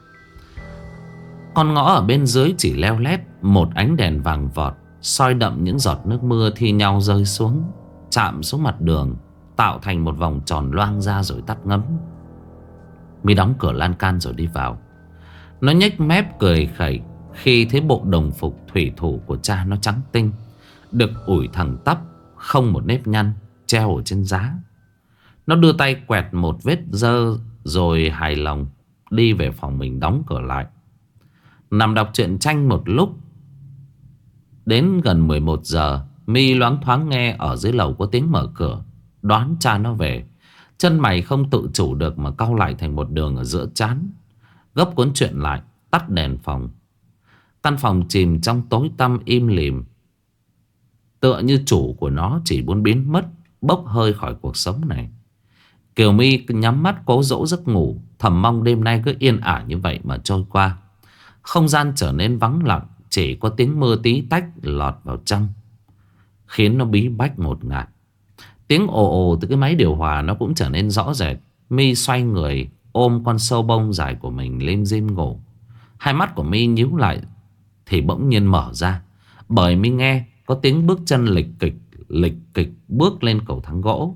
Con ngõ ở bên dưới chỉ leo lét một ánh đèn vàng vọt, soi đậm những giọt nước mưa thi nhau rơi xuống, chạm xuống mặt đường, tạo thành một vòng tròn loang ra rồi tắt ngấm. My đóng cửa lan can rồi đi vào. Nó nhếch mép cười khẩy khi thấy bộ đồng phục thủy thủ của cha nó trắng tinh, được ủi thẳng tắp, không một nếp nhăn, treo ở trên giá. Nó đưa tay quẹt một vết dơ rồi hài lòng đi về phòng mình đóng cửa lại. Nằm đọc truyện tranh một lúc. Đến gần mười một giờ, My loáng thoáng nghe ở dưới lầu có tiếng mở cửa. Đoán cha nó về. Chân mày không tự chủ được mà cau lại thành một đường ở giữa trán. Gấp cuốn truyện lại, tắt đèn phòng. Căn phòng chìm trong tối tăm im lìm, tựa như chủ của nó chỉ muốn biến mất, bốc hơi khỏi cuộc sống này. Kiều My nhắm mắt cố dỗ giấc ngủ, thầm mong đêm nay cứ yên ả như vậy mà trôi qua. Không gian trở nên vắng lặng, chỉ có tiếng mưa tí tách lọt vào trong, khiến nó bí bách ngột ngạt. Tiếng ồ ồ từ cái máy điều hòa nó cũng trở nên rõ rệt. My xoay người ôm con sâu bông dài của mình lên rim ngủ. Hai mắt của My nhíu lại thì bỗng nhiên mở ra, bởi My nghe có tiếng bước chân lịch kịch lịch kịch bước lên cầu thang gỗ.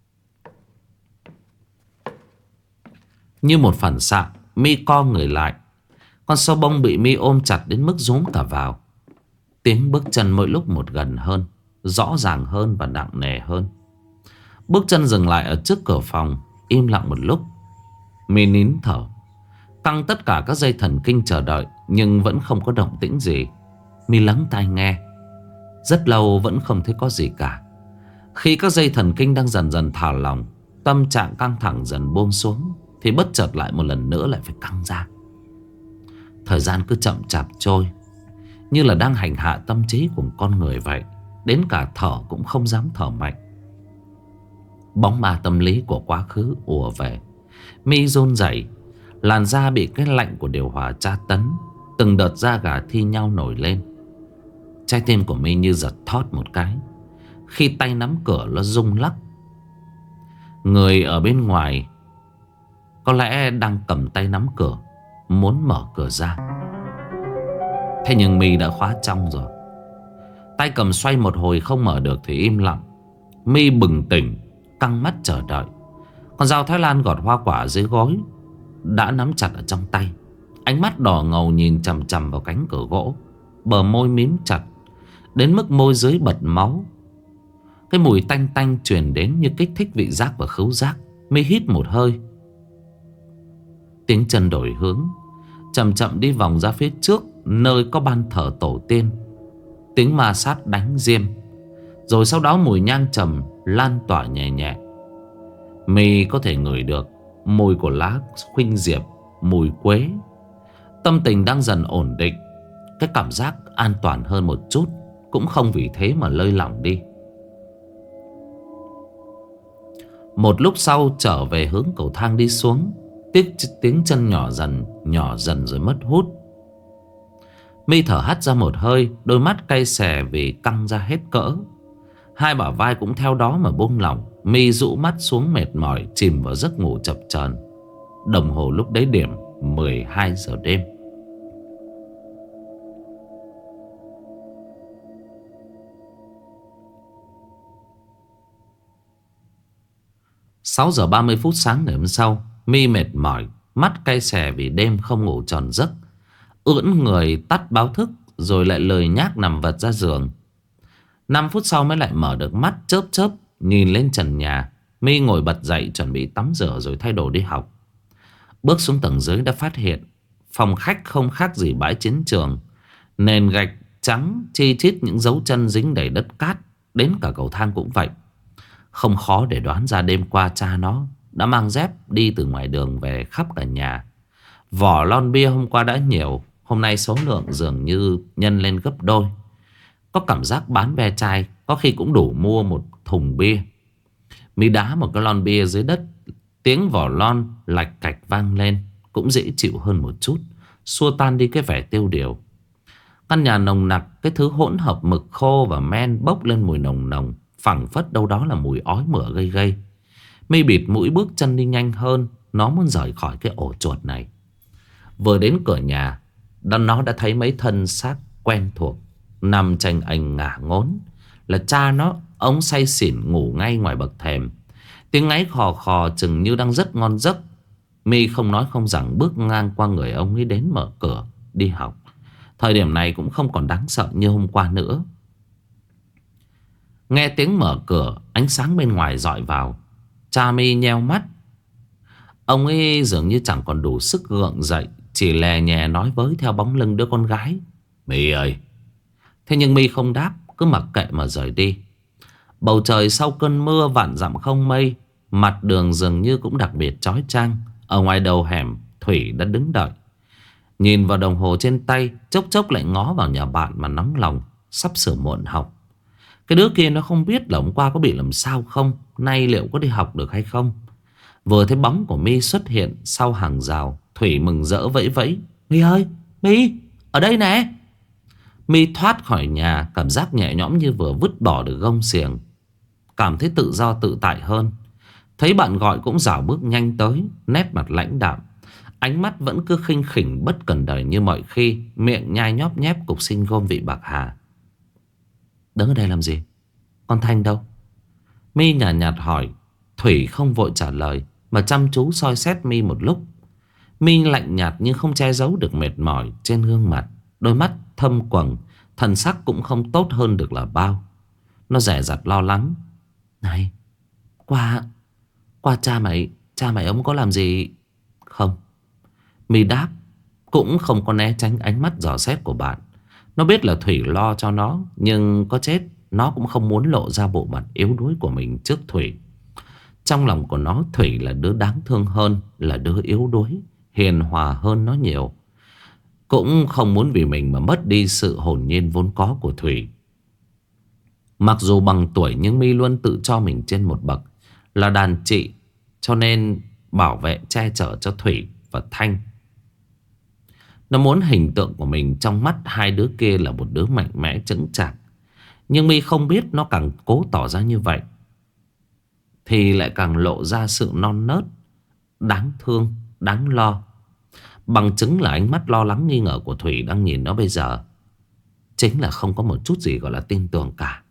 Như một phản xạ, My co người lại. Con sâu bông bị My ôm chặt đến mức rúm cả vào. Tiếng bước chân mỗi lúc một gần hơn, rõ ràng hơn và nặng nề hơn. Bước chân dừng lại ở trước cửa phòng, im lặng một lúc. My nín thở, căng tất cả các dây thần kinh chờ đợi, nhưng vẫn không có động tĩnh gì. My lắng tai nghe. Rất lâu vẫn không thấy có gì cả. Khi các dây thần kinh đang dần dần thả lỏng, tâm trạng căng thẳng dần buông xuống, thì bất chợt lại một lần nữa lại phải căng ra. Thời gian cứ chậm chạp trôi, như là đang hành hạ tâm trí của con người vậy. Đến cả thở cũng không dám thở mạnh. Bóng ma tâm lý của quá khứ ùa về. My run rẩy, làn da bị cái lạnh của điều hòa tra tấn. Từng đợt da gà thi nhau nổi lên. Trái tim của My như giật thót một cái khi tay nắm cửa nó rung lắc. Người ở bên ngoài có lẽ đang cầm tay nắm cửa, muốn mở cửa ra. Thế nhưng My đã khóa trong rồi. Tay cầm xoay một hồi không mở được thì im lặng. My bừng tỉnh, căng mắt chờ đợi. Con dao Thái Lan gọt hoa quả dưới gối đã nắm chặt ở trong tay. Ánh mắt đỏ ngầu nhìn chằm chằm vào cánh cửa gỗ. Bờ môi mím chặt đến mức môi dưới bật máu. Cái mùi tanh tanh truyền đến như kích thích vị giác và khứu giác. My hít một hơi. Tiếng chân đổi hướng, chậm chậm đi vòng ra phía trước, nơi có ban thờ tổ tiên. Tiếng ma sát đánh diêm. Rồi sau đó mùi nhang trầm lan tỏa nhẹ nhẹ. My có thể ngửi được mùi của lá khuynh diệp, mùi quế. Tâm tình đang dần ổn định. Cái cảm giác an toàn hơn một chút cũng không vì thế mà lơi lỏng đi. Một lúc sau trở về hướng cầu thang đi xuống. Tiếng, tiếng chân nhỏ dần, nhỏ dần rồi mất hút. My thở hắt ra một hơi, đôi mắt cay xè vì căng ra hết cỡ. Hai bả vai cũng theo đó mà buông lỏng. My rũ mắt xuống mệt mỏi, chìm vào giấc ngủ chập chờn. Đồng hồ lúc đấy điểm mười hai giờ đêm. Sáu giờ ba mươi phút sáng ngày hôm sau, My mệt mỏi, mắt cay xè vì đêm không ngủ tròn giấc. Ưỡn người tắt báo thức, rồi lại lười nhác nằm vật ra giường. Năm phút sau mới lại mở được mắt, chớp chớp nhìn lên trần nhà. My ngồi bật dậy chuẩn bị tắm rửa rồi thay đồ đi học. Bước xuống tầng dưới đã phát hiện phòng khách không khác gì bãi chiến trường. Nền gạch trắng chi chít những dấu chân dính đầy đất cát. Đến cả cầu thang cũng vậy. Không khó để đoán ra đêm qua cha nó đã mang dép đi từ ngoài đường về khắp cả nhà. Vỏ lon bia hôm qua đã nhiều, hôm nay số lượng dường như nhân lên gấp đôi. Có cảm giác bán ve chai có khi cũng đủ mua một thùng bia. Mi đá một cái lon bia dưới đất, tiếng vỏ lon lạch cạch vang lên, cũng dễ chịu hơn một chút, xua tan đi cái vẻ tiêu điều. Căn nhà nồng nặc, cái thứ hỗn hợp mực khô và men bốc lên mùi nồng nồng, phảng phất đâu đó là mùi ói mửa gây gây. Mi bịt mũi bước chân đi nhanh hơn, nó muốn rời khỏi cái ổ chuột này. Vừa đến cửa nhà, nó đã thấy mấy thân xác quen thuộc nằm chành ảnh ngả ngốn. Là cha nó, ông say xỉn ngủ ngay ngoài bậc thềm. Tiếng ngáy khò khò chừng như đang rất ngon giấc. Mi không nói không rằng bước ngang qua người ông ấy đến mở cửa đi học. Thời điểm này cũng không còn đáng sợ như hôm qua nữa. Nghe tiếng mở cửa, ánh sáng bên ngoài dọi vào. Cha Mi nheo mắt. Ông ấy dường như chẳng còn đủ sức gượng dậy, chỉ lè nhè nói với theo bóng lưng đứa con gái: Mi ơi. Thế nhưng Mi không đáp, cứ mặc kệ mà rời đi. Bầu trời sau cơn mưa vạn dặm không mây. Mặt đường dường như cũng đặc biệt chói chang. Ở ngoài đầu hẻm, Thủy đã đứng đợi. Nhìn vào đồng hồ trên tay, chốc chốc lại ngó vào nhà bạn mà nóng lòng. Sắp sửa muộn học. Cái đứa kia nó không biết là hôm qua có bị làm sao không, nay liệu có đi học được hay không. Vừa thấy bóng của Mi xuất hiện sau hàng rào, Thủy mừng rỡ vẫy vẫy: Mi ơi, Mi, ở đây nè. Mi thoát khỏi nhà, cảm giác nhẹ nhõm như vừa vứt bỏ được gông xiềng, cảm thấy tự do tự tại hơn. Thấy bạn gọi cũng rảo bước nhanh tới, nét mặt lãnh đạm, ánh mắt vẫn cứ khinh khỉnh bất cần đời như mọi khi, miệng nhai nhóp nhép cục xin gom vị bạc hà. Đứng ở đây làm gì? Con Thanh đâu? Mi nhàn nhạt, nhạt hỏi. Thủy không vội trả lời, mà chăm chú soi xét Mi một lúc. Mi lạnh nhạt nhưng không che giấu được mệt mỏi trên gương mặt. Đôi mắt thâm quầng, thần sắc cũng không tốt hơn được là bao. Nó dè dặt lo lắng: Này, qua Qua cha mày Cha mày ông có làm gì không? Mi đáp, cũng không có né tránh ánh mắt dò xét của bạn. Nó biết là Thủy lo cho nó, nhưng có chết nó cũng không muốn lộ ra bộ mặt yếu đuối của mình trước Thủy. Trong lòng của nó, Thủy là đứa đáng thương hơn, là đứa yếu đuối, hiền hòa hơn nó nhiều. Cũng không muốn vì mình mà mất đi sự hồn nhiên vốn có của Thủy. Mặc dù bằng tuổi nhưng Mi luôn tự cho mình trên một bậc, là đàn chị, cho nên bảo vệ che chở cho Thủy và Thanh. Nó muốn hình tượng của mình trong mắt hai đứa kia là một đứa mạnh mẽ chững chạc. Nhưng Mi không biết nó càng cố tỏ ra như vậy thì lại càng lộ ra sự non nớt, đáng thương, đáng lo. Bằng chứng là ánh mắt lo lắng nghi ngờ của Thủy đang nhìn nó bây giờ chính là không có một chút gì gọi là tin tưởng cả.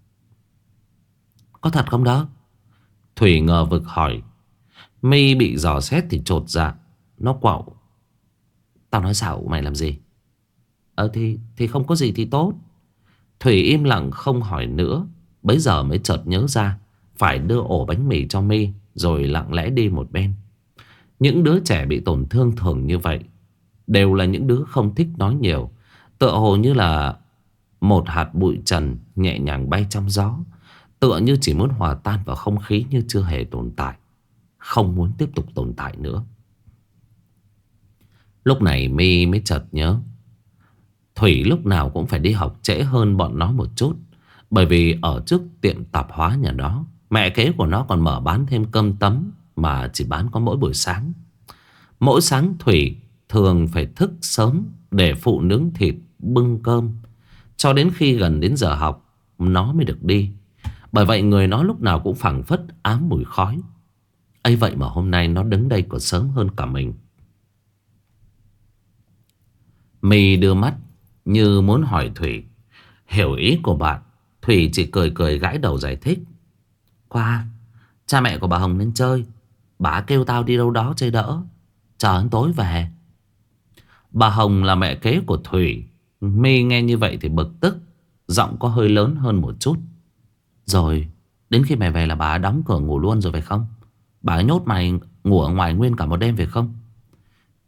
Có thật không đó? Thủy ngờ vực hỏi. Mi bị dò xét thì chột dạ. Nó quạo: Tao nói xạo mày làm gì? Ờ thì, thì không có gì thì tốt. Thủy im lặng không hỏi nữa. Bấy giờ mới chợt nhớ ra phải đưa ổ bánh mì cho Mi, rồi lặng lẽ đi một bên. Những đứa trẻ bị tổn thương thường như vậy, đều là những đứa không thích nói nhiều, tựa hồ như là một hạt bụi trần nhẹ nhàng bay trong gió, tựa như chỉ muốn hòa tan vào không khí như chưa hề tồn tại, không muốn tiếp tục tồn tại nữa. Lúc này Mi mới chợt nhớ Thủy lúc nào cũng phải đi học trễ hơn bọn nó một chút. Bởi vì ở trước tiệm tạp hóa nhà nó, mẹ kế của nó còn mở bán thêm cơm tấm, mà chỉ bán có mỗi buổi sáng. Mỗi sáng Thủy thường phải thức sớm để phụ nướng thịt, bưng cơm, cho đến khi gần đến giờ học nó mới được đi. Bởi vậy người nó lúc nào cũng phảng phất ám mùi khói. ấy vậy mà hôm nay nó đứng đây còn sớm hơn cả mình. My đưa mắt như muốn hỏi Thủy. Hiểu ý của bạn, Thủy chỉ cười cười gãi đầu giải thích. Qua, cha mẹ của bà Hồng lên chơi, bà kêu tao đi đâu đó chơi đỡ, chờ đến tối về. Bà Hồng là mẹ kế của Thủy. My nghe như vậy thì bực tức, giọng có hơi lớn hơn một chút. Rồi đến khi mày về là bà đóng cửa ngủ luôn rồi phải không? Bà nhốt mày ngủ ở ngoài nguyên cả một đêm phải không?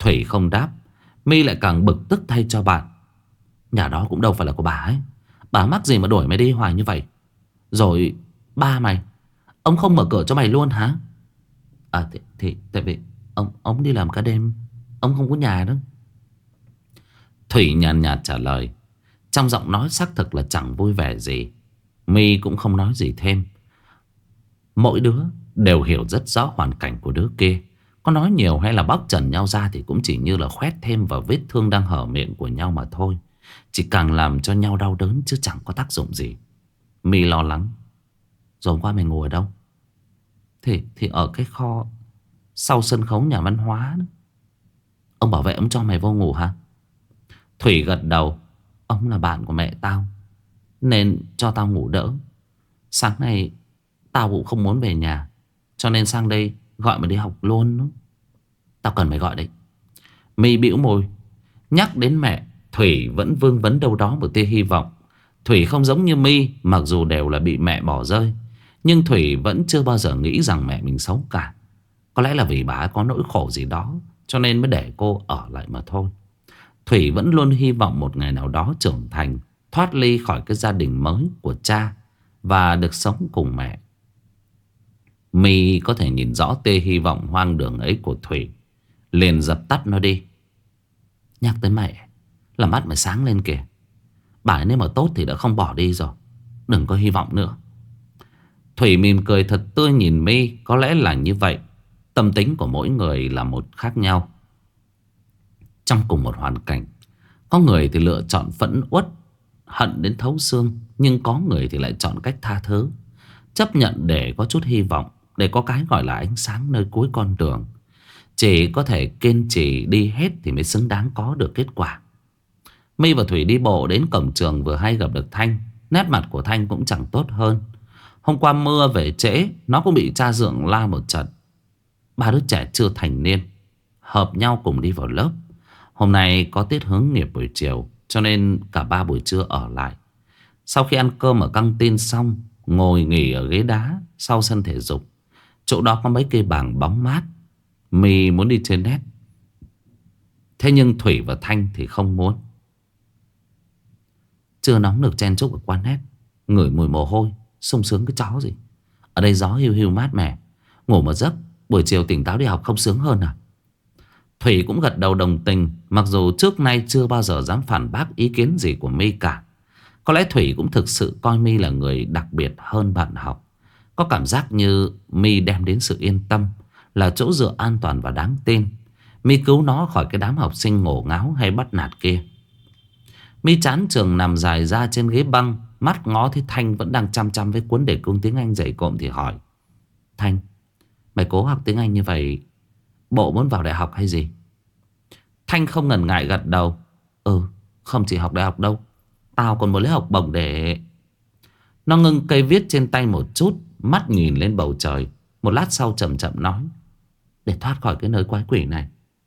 Thủy không đáp. My lại càng bực tức thay cho bạn. Nhà đó cũng đâu phải là của bà ấy. Bà mắc gì mà đuổi mày đi hoài như vậy? Rồi ba mày, ông không mở cửa cho mày luôn hả? À thì, thì tại vì ông ông đi làm cả đêm, ông không có nhà đâu. Thủy nhàn nhạt, nhạt trả lời, trong giọng nói xác thực là chẳng vui vẻ gì. My cũng không nói gì thêm. Mỗi đứa đều hiểu rất rõ hoàn cảnh của đứa kia. Có nói nhiều hay là bóc trần nhau ra thì cũng chỉ như là khoét thêm vào vết thương đang hở miệng của nhau mà thôi. Chỉ càng làm cho nhau đau đớn chứ chẳng có tác dụng gì. My lo lắng. Rồi hôm qua mày ngủ ở đâu? Thì, thì ở cái kho sau sân khấu nhà văn hóa đó. Ông bảo vệ ông cho mày vô ngủ hả? Thủy gật đầu. Ông là bạn của mẹ tao nên cho tao ngủ đỡ. Sáng nay tao cũng không muốn về nhà, cho nên sang đây gọi mày đi học luôn đó. Tao cần mày gọi đấy. My bĩu môi. Nhắc đến mẹ, Thủy vẫn vương vấn đâu đó một tia hy vọng. Thủy không giống như My, mặc dù đều là bị mẹ bỏ rơi, nhưng Thủy vẫn chưa bao giờ nghĩ rằng mẹ mình xấu cả. Có lẽ là vì bà có nỗi khổ gì đó cho nên mới để cô ở lại mà thôi. Thủy vẫn luôn hy vọng một ngày nào đó trưởng thành, thoát ly khỏi cái gia đình mới của cha và được sống cùng mẹ. My có thể nhìn rõ tia hy vọng hoang đường ấy của Thủy, liền dập tắt nó đi. Nhắc tới mẹ là mắt mày sáng lên kìa. Bà ấy nếu mà tốt thì đã không bỏ đi rồi. Đừng có hy vọng nữa. Thủy mỉm cười thật tươi nhìn My. Có lẽ là như vậy. Tâm tính của mỗi người là một khác nhau. Trong cùng một hoàn cảnh, có người thì lựa chọn phẫn uất, hận đến thấu xương. Nhưng có người thì lại chọn cách tha thứ, chấp nhận để có chút hy vọng, để có cái gọi là ánh sáng nơi cuối con đường. Chỉ có thể kiên trì đi hết thì mới xứng đáng có được kết quả. My và Thủy đi bộ đến cổng trường vừa hay gặp được Thanh. Nét mặt của Thanh cũng chẳng tốt hơn. Hôm qua mưa về trễ, nó cũng bị cha dượng la một trận. Ba đứa trẻ chưa thành niên hợp nhau cùng đi vào lớp. Hôm nay có tiết hướng nghiệp buổi chiều, cho nên cả ba buổi trưa ở lại. Sau khi ăn cơm ở căng tin xong, ngồi nghỉ ở ghế đá sau sân thể dục. Chỗ đó có mấy cây bảng bóng mát. My muốn đi trên net, thế nhưng Thủy và Thanh thì không muốn. Chưa nóng được chen chúc ở quán net, ngửi mùi mồ hôi sung sướng cái chó gì. Ở đây gió hiu hiu mát mẻ, ngủ một giấc buổi chiều tỉnh táo đi học không sướng hơn à? Thủy cũng gật đầu đồng tình, mặc dù trước nay chưa bao giờ dám phản bác ý kiến gì của My cả. Có lẽ Thủy cũng thực sự coi My là người đặc biệt hơn bạn học. Có cảm giác như My đem đến sự yên tâm, là chỗ dựa an toàn và đáng tin. My cứu nó khỏi cái đám học sinh ngổ ngáo hay bắt nạt kia. My chán trường nằm dài ra trên ghế băng, mắt ngó thấy Thanh vẫn đang chăm chăm với cuốn đề cương tiếng Anh dày cộm thì hỏi. Thanh, mày cố học tiếng Anh như vậy, bộ muốn vào đại học hay gì? Thanh không ngần ngại gật đầu. Ừ, không chỉ học đại học đâu, tao còn muốn lấy học bổng để... Nó ngưng cây viết trên tay một chút, mắt nhìn lên bầu trời. Một lát sau chậm chậm nói. Để thoát khỏi cái nơi quái quỷ này.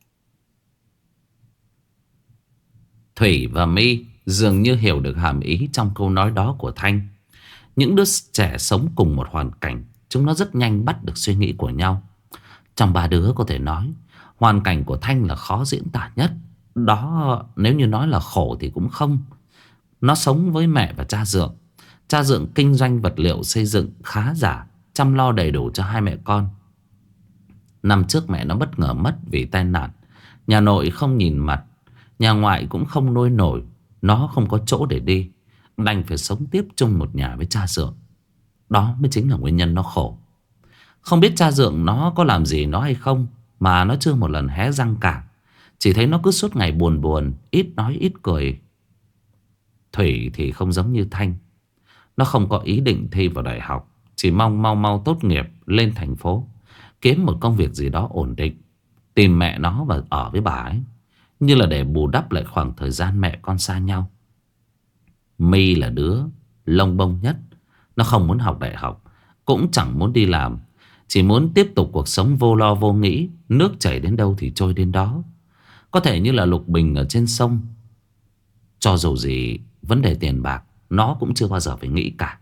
Thủy và My dường như hiểu được hàm ý trong câu nói đó của Thanh. Những đứa trẻ sống cùng một hoàn cảnh, chúng nó rất nhanh bắt được suy nghĩ của nhau. Trong ba đứa có thể nói hoàn cảnh của Thanh là khó diễn tả nhất. Đó, nếu như nói là khổ thì cũng không. Nó sống với mẹ và cha dượng. Cha dượng kinh doanh vật liệu xây dựng khá giả, chăm lo đầy đủ cho hai mẹ con. Năm trước mẹ nó bất ngờ mất vì tai nạn. Nhà nội không nhìn mặt, nhà ngoại cũng không nuôi nổi. Nó không có chỗ để đi, đành phải sống tiếp chung một nhà với cha dượng. Đó mới chính là nguyên nhân nó khổ. Không biết cha dượng nó có làm gì nó hay không, mà nó chưa một lần hé răng cả. Chỉ thấy nó cứ suốt ngày buồn buồn, ít nói ít cười. Thủy thì không giống như Thanh. Nó không có ý định thi vào đại học, chỉ mong mau mau tốt nghiệp lên thành phố, kiếm một công việc gì đó ổn định, tìm mẹ nó và ở với bà ấy, như là để bù đắp lại khoảng thời gian mẹ con xa nhau. My là đứa lông bông nhất. Nó không muốn học đại học, cũng chẳng muốn đi làm, chỉ muốn tiếp tục cuộc sống vô lo vô nghĩ. Nước chảy đến đâu thì trôi đến đó. Có thể như là lục bình ở trên sông. Cho dù gì vấn đề tiền bạc nó cũng chưa bao giờ phải nghĩ cả.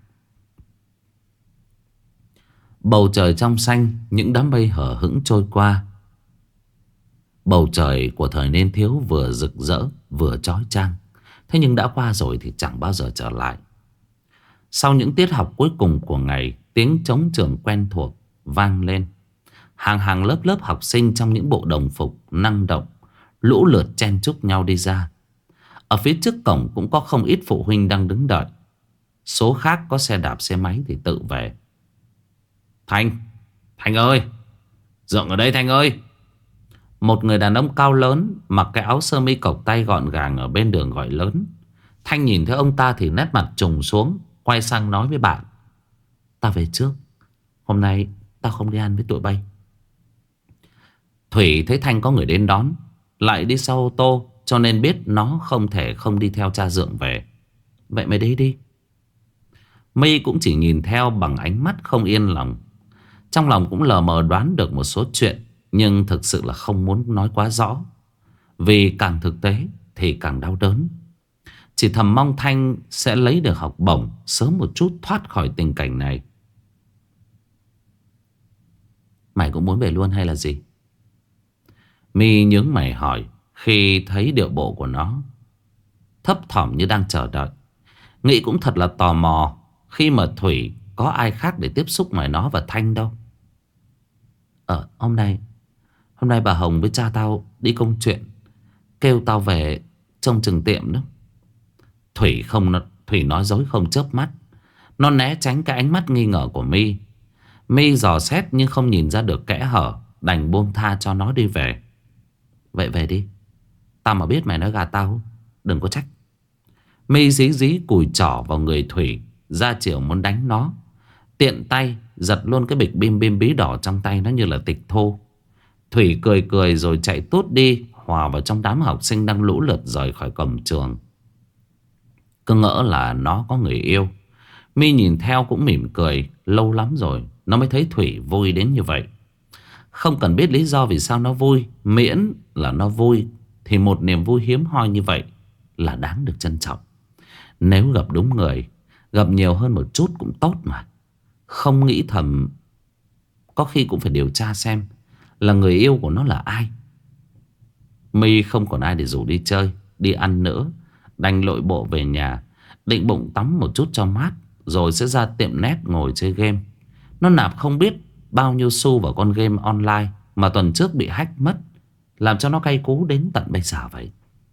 Bầu trời trong xanh, những đám mây hở hững trôi qua. Bầu trời của thời niên thiếu vừa rực rỡ vừa chói chang. Thế nhưng đã qua rồi thì chẳng bao giờ trở lại. Sau những tiết học cuối cùng của ngày, tiếng trống trường quen thuộc vang lên. Hàng hàng lớp lớp học sinh trong những bộ đồng phục năng động lũ lượt chen chúc nhau đi ra. Ở phía trước cổng cũng có không ít phụ huynh đang đứng đợi. Số khác có xe đạp xe máy thì tự về. Thành, Thành ơi, dượng ở đây Thành ơi. Một người đàn ông cao lớn mặc cái áo sơ mi cộc tay gọn gàng ở bên đường gọi lớn. Thanh nhìn thấy ông ta thì nét mặt trùng xuống, quay sang nói với bạn: ta về trước, hôm nay ta không đi ăn với tụi bay. Thủy thấy Thanh có người đến đón, lại đi sau ô tô, cho nên biết nó không thể không đi theo cha dượng về. Vậy mày đi đi. My cũng chỉ nhìn theo bằng ánh mắt không yên lòng. Trong lòng cũng lờ mờ đoán được một số chuyện, nhưng thực sự là không muốn nói quá rõ, vì càng thực tế thì càng đau đớn. Chỉ thầm mong Thanh sẽ lấy được học bổng, sớm một chút thoát khỏi tình cảnh này. Mày cũng muốn về luôn hay là gì? My nhướng mày hỏi khi thấy điệu bộ của nó thấp thỏm như đang chờ đợi. Nghĩ cũng thật là tò mò, khi mà Thủy có ai khác để tiếp xúc ngoài nó và Thanh đâu. Ờ hôm nay Hôm nay bà Hồng với cha tao đi công chuyện, kêu tao về trông chừng tiệm đó. Thủy không Thủy nói dối không chớp mắt. Nó né tránh cái ánh mắt nghi ngờ của My. My dò xét nhưng không nhìn ra được kẽ hở, đành buông tha cho nó đi về. Vậy về đi, tao mà biết mày nói gạt tao đừng có trách. My dí dí cùi trỏ vào người Thủy, ra chiều muốn đánh nó. Tiện tay giật luôn cái bịch bim bim bí đỏ trong tay nó như là tịch thu. Thủy cười cười rồi chạy tút đi, hòa vào trong đám học sinh đang lũ lượt rời khỏi cổng trường. Cứ ngỡ là nó có người yêu. My nhìn theo cũng mỉm cười. Lâu lắm rồi nó mới thấy Thủy vui đến như vậy. Không cần biết lý do vì sao nó vui, miễn là nó vui thì một niềm vui hiếm hoi như vậy là đáng được trân trọng. Nếu gặp đúng người, gặp nhiều hơn một chút cũng tốt mà. Không nghĩ thầm, có khi cũng phải điều tra xem là người yêu của nó là ai. My không còn ai để rủ đi chơi, đi ăn nữa, đành lội bộ về nhà. Định bụng tắm một chút cho mát, rồi sẽ ra tiệm net ngồi chơi game. Nó nạp không biết bao nhiêu xu vào con game online mà tuần trước bị hack mất, làm cho nó cay cú đến tận bây giờ vậy.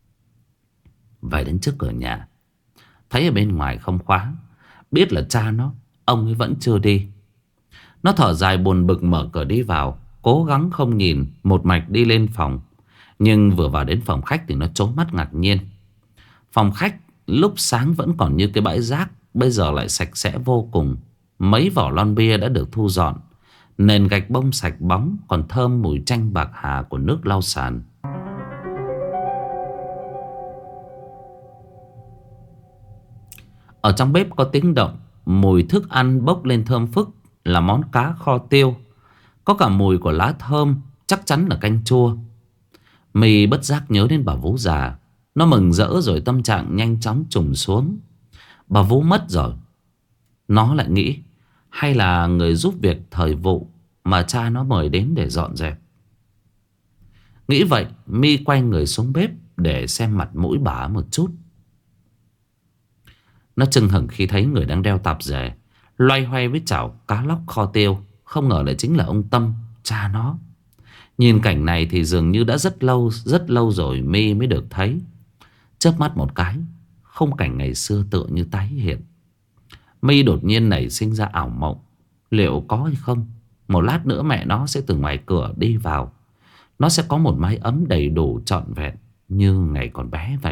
Về đến trước cửa nhà, thấy ở bên ngoài không khóa, biết là cha nó, ông ấy vẫn chưa đi. Nó thở dài buồn bực mở cửa đi vào, cố gắng không nhìn, một mạch đi lên phòng. Nhưng vừa vào đến phòng khách thì nó trố mắt ngạc nhiên. Phòng khách lúc sáng vẫn còn như cái bãi rác, bây giờ lại sạch sẽ vô cùng. Mấy vỏ lon bia đã được thu dọn, nền gạch bông sạch bóng, còn thơm mùi chanh bạc hà của nước lau sàn. Ở trong bếp có tiếng động, mùi thức ăn bốc lên thơm phức, là món cá kho tiêu. Có cả mùi của lá thơm, chắc chắn là canh chua. My bất giác nhớ đến bà Vú già. Nó mừng rỡ rồi tâm trạng nhanh chóng trùng xuống. Bà Vú mất rồi. Nó lại nghĩ hay là người giúp việc thời vụ mà cha nó mời đến để dọn dẹp. Nghĩ vậy, My quay người xuống bếp để xem mặt mũi bà một chút. Nó chưng hửng khi thấy người đang đeo tạp dề, loay hoay với chảo cá lóc kho tiêu. Không ngờ lại chính là ông Tâm, cha nó. Nhìn cảnh này thì dường như đã rất lâu, rất lâu rồi My mới được thấy. Chớp mắt một cái, khung cảnh ngày xưa tựa như tái hiện. My đột nhiên nảy sinh ra ảo mộng. Liệu có hay không, một lát nữa mẹ nó sẽ từ ngoài cửa đi vào. Nó sẽ có một mái ấm đầy đủ trọn vẹn như ngày còn bé vậy.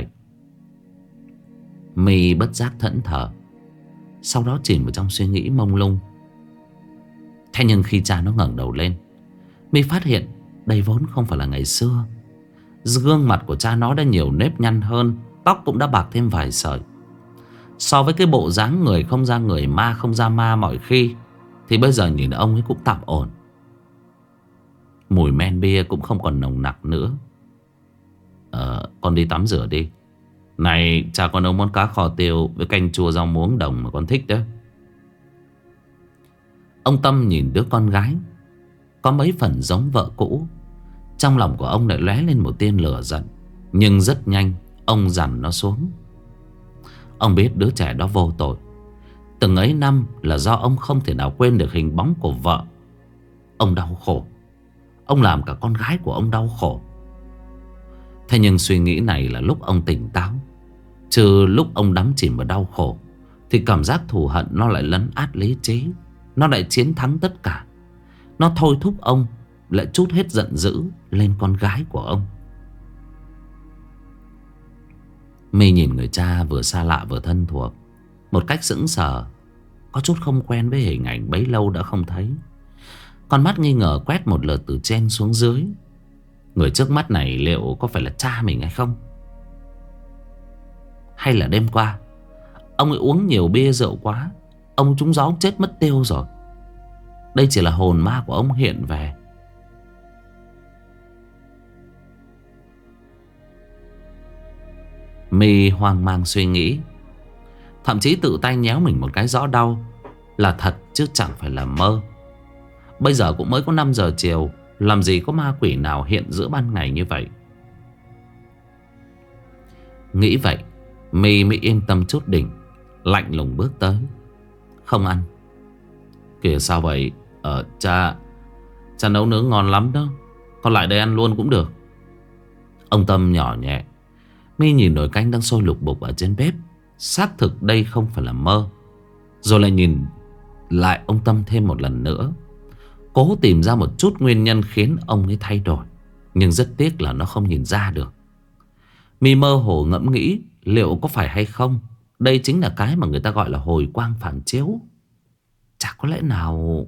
My bất giác thẫn thờ, sau đó chìm vào trong suy nghĩ mông lung. Thế nhưng khi cha nó ngẩng đầu lên, My phát hiện đây vốn không phải là ngày xưa. Gương mặt của cha nó đã nhiều nếp nhăn hơn, tóc cũng đã bạc thêm vài sợi. So với cái bộ dáng người không ra người, ma không ra ma mọi khi, thì bây giờ nhìn ông ấy cũng tạm ổn. Mùi men bia cũng không còn nồng nặc nữa. Ờ, con đi tắm rửa đi. Này, cha con nấu món cá kho tiêu với canh chua rau muống đồng mà con thích đó. Ông Tâm nhìn đứa con gái có mấy phần giống vợ cũ, Trong lòng của ông lại lóe lên một tia lửa giận. Nhưng rất nhanh ông dằn nó xuống. Ông biết đứa trẻ đó vô tội. Từng ấy năm là do ông không thể nào quên được hình bóng của vợ. Ông đau khổ. Ông làm cả con gái của ông đau khổ. Thế nhưng suy nghĩ này là lúc ông tỉnh táo. Trừ lúc ông đắm chìm vào đau khổ thì cảm giác thù hận nó lại lấn át lý trí. Nó lại chiến thắng tất cả. Nó thôi thúc ông lại trút hết giận dữ lên con gái của ông. My nhìn người cha vừa xa lạ vừa thân thuộc một cách sững sờ, có chút không quen với hình ảnh bấy lâu đã không thấy. Con mắt nghi ngờ quét một lượt từ trên xuống dưới. Người trước mắt này liệu có phải là cha mình hay không? Hay là đêm qua ông ấy uống nhiều bia rượu quá, ông trúng gió chết mất tiêu rồi. Đây chỉ là hồn ma của ông hiện về. My hoang mang suy nghĩ, thậm chí tự tay nhéo mình một cái rõ đau. Là thật chứ chẳng phải là mơ. Bây giờ cũng mới có năm giờ chiều, làm gì có ma quỷ nào hiện giữa ban ngày như vậy. Nghĩ vậy My mới yên tâm chút đỉnh, lạnh lùng bước tới. Không ăn. Kìa sao vậy? Ờ cha Cha nấu nướng ngon lắm đó, con lại đây ăn luôn cũng được. Ông Tâm nhỏ nhẹ. My nhìn nồi canh đang sôi lục bục ở trên bếp. Xác thực đây không phải là mơ. Rồi lại nhìn lại ông Tâm thêm một lần nữa, cố tìm ra một chút nguyên nhân khiến ông ấy thay đổi. Nhưng rất tiếc là nó không nhìn ra được. My mơ hồ ngẫm nghĩ liệu có phải hay không đây chính là cái mà người ta gọi là hồi quang phản chiếu. Chả có lẽ nào...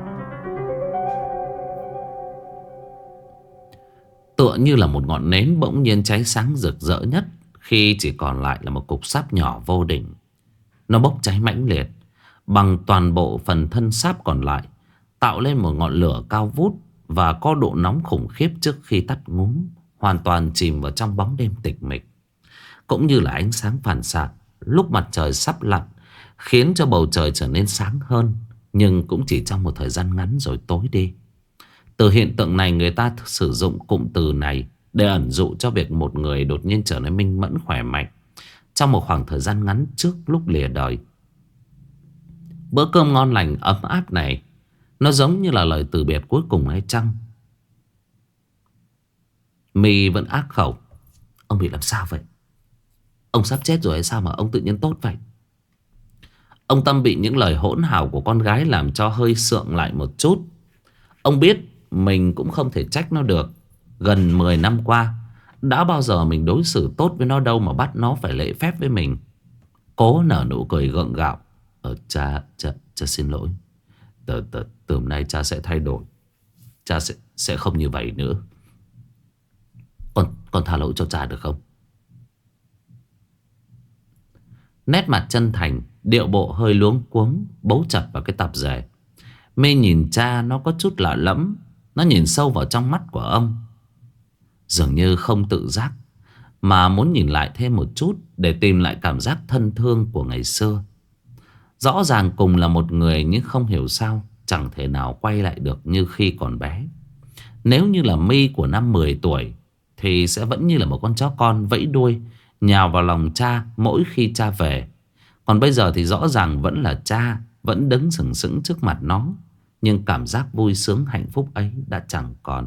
Tựa như là một ngọn nến bỗng nhiên cháy sáng rực rỡ nhất khi chỉ còn lại là một cục sáp nhỏ vô định. Nó bốc cháy mãnh liệt bằng toàn bộ phần thân sáp còn lại, tạo lên một ngọn lửa cao vút và có độ nóng khủng khiếp trước khi tắt ngúm, hoàn toàn chìm vào trong bóng đêm tịch mịch. Cũng như là ánh sáng phản xạ lúc mặt trời sắp lặn, khiến cho bầu trời trở nên sáng hơn, nhưng cũng chỉ trong một thời gian ngắn rồi tối đi. Từ hiện tượng này, người ta sử dụng cụm từ này để ẩn dụ cho việc một người đột nhiên trở nên minh mẫn khỏe mạnh trong một khoảng thời gian ngắn trước lúc lìa đời. Bữa cơm ngon lành ấm áp này, nó giống như là lời từ biệt cuối cùng hay chăng? My vẫn ác khẩu. Ông bị làm sao vậy? Ông sắp chết rồi hay sao mà ông tự nhiên tốt vậy? Ông Tâm bị những lời hỗn hào của con gái làm cho hơi sượng lại một chút. Ông biết mình cũng không thể trách nó được. Gần mười năm qua, đã bao giờ mình đối xử tốt với nó đâu mà bắt nó phải lễ phép với mình. Cố nở nụ cười gượng gạo. Ờ, cha, cha, cha xin lỗi. Từ, từ, từ hôm nay cha sẽ thay đổi. Cha sẽ, sẽ không như vậy nữa. Con, con tha lỗi cho cha được không? Nét mặt chân thành, điệu bộ hơi luống cuống, bấu chặt vào cái tập rể. My nhìn cha nó có chút lạ lẫm. Nó nhìn sâu vào trong mắt của ông, dường như không tự giác mà muốn nhìn lại thêm một chút để tìm lại cảm giác thân thương của ngày xưa. Rõ ràng cùng là một người, nhưng không hiểu sao chẳng thể nào quay lại được như khi còn bé. Nếu như là My của năm mười tuổi thì sẽ vẫn như là một con chó con vẫy đuôi nhào vào lòng cha mỗi khi cha về. Còn bây giờ thì rõ ràng vẫn là cha, vẫn đứng sừng sững trước mặt nó, nhưng cảm giác vui sướng hạnh phúc ấy đã chẳng còn.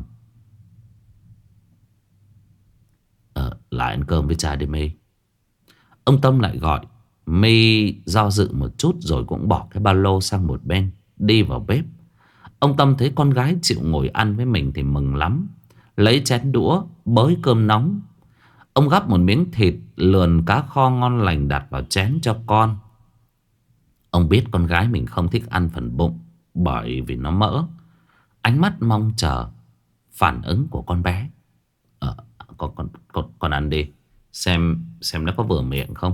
Ờ, lại ăn cơm với cha đi My. Ông Tâm lại gọi. My do dự một chút rồi cũng bỏ cái ba lô sang một bên, đi vào bếp. Ông Tâm thấy con gái chịu ngồi ăn với mình thì mừng lắm. Lấy chén đũa bới cơm nóng. Ông gắp một miếng thịt lườn cá kho ngon lành đặt vào chén cho con. Ông biết con gái mình không thích ăn phần bụng bởi vì nó mỡ. Ánh mắt mong chờ phản ứng của con bé. Ờ, con, con, con, con ăn đi. Xem xem nó có vừa miệng không.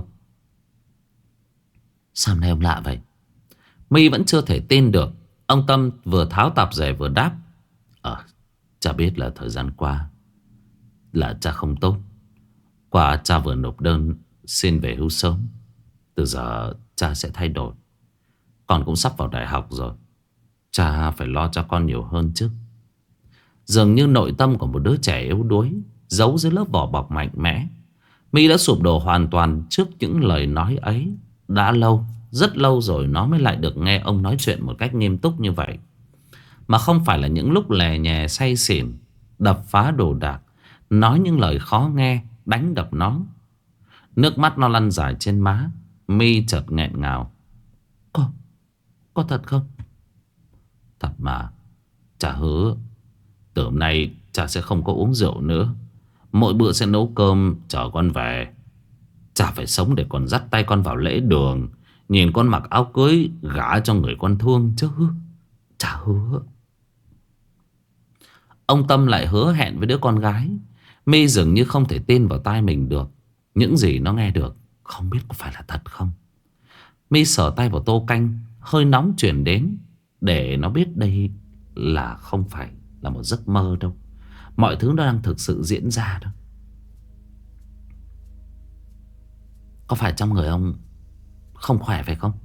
Sao nay ông lạ vậy? My vẫn chưa thể tin được. Ông Tâm vừa tháo tạp dề vừa đáp. Ờ, cha biết là thời gian qua là cha không tốt. Qua cha vừa nộp đơn xin về hưu sớm. Từ giờ cha sẽ thay đổi. Con cũng sắp vào đại học rồi. Cha phải lo cho con nhiều hơn chứ. Dường như nội tâm của một đứa trẻ yếu đuối giấu dưới lớp vỏ bọc mạnh mẽ. My đã sụp đổ hoàn toàn trước những lời nói ấy. Đã lâu, rất lâu rồi nó mới lại được nghe ông nói chuyện một cách nghiêm túc như vậy. Mà không phải là những lúc lè nhè say xỉn, đập phá đồ đạc, nói những lời khó nghe, đánh đập nó. Nước mắt nó lăn dài trên má. My chợt nghẹn ngào. Có, có thật không? Thật mà. Cha hứa từ hôm nay cha sẽ không có uống rượu nữa. Mỗi bữa sẽ nấu cơm chờ con về. Cha phải sống để còn dắt tay con vào lễ đường, nhìn con mặc áo cưới gả cho người con thương chứ. Cha hứa. Ông Tâm lại hứa hẹn với đứa con gái. My dường như không thể tin vào tai mình được. Những gì nó nghe được không biết có phải là thật không. My sờ tay vào tô canh hơi nóng chuyển đến, để nó biết đây là không phải là một giấc mơ đâu. Mọi thứ nó đang thực sự diễn ra đâu. Có phải trong người ông không khỏe phải không?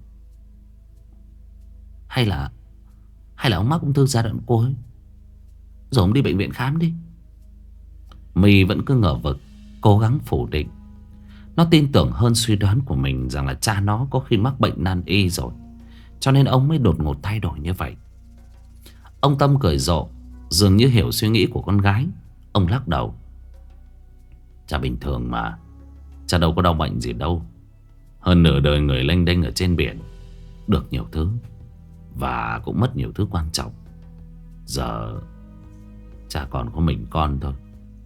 Hay là Hay là ông mắc ung thư giai đoạn cuối, rồi ông đi bệnh viện khám đi. My vẫn cứ ngờ vực, cố gắng phủ định. Nó tin tưởng hơn suy đoán của mình rằng là cha nó có khi mắc bệnh nan y rồi, cho nên ông mới đột ngột thay đổi như vậy. Ông Tâm cười rộ, dường như hiểu suy nghĩ của con gái. Ông lắc đầu. Cha bình thường mà. Cha đâu có đau bệnh gì đâu. Hơn nửa đời người lênh đênh ở trên biển, được nhiều thứ và cũng mất nhiều thứ quan trọng. Giờ cha còn có mình con thôi.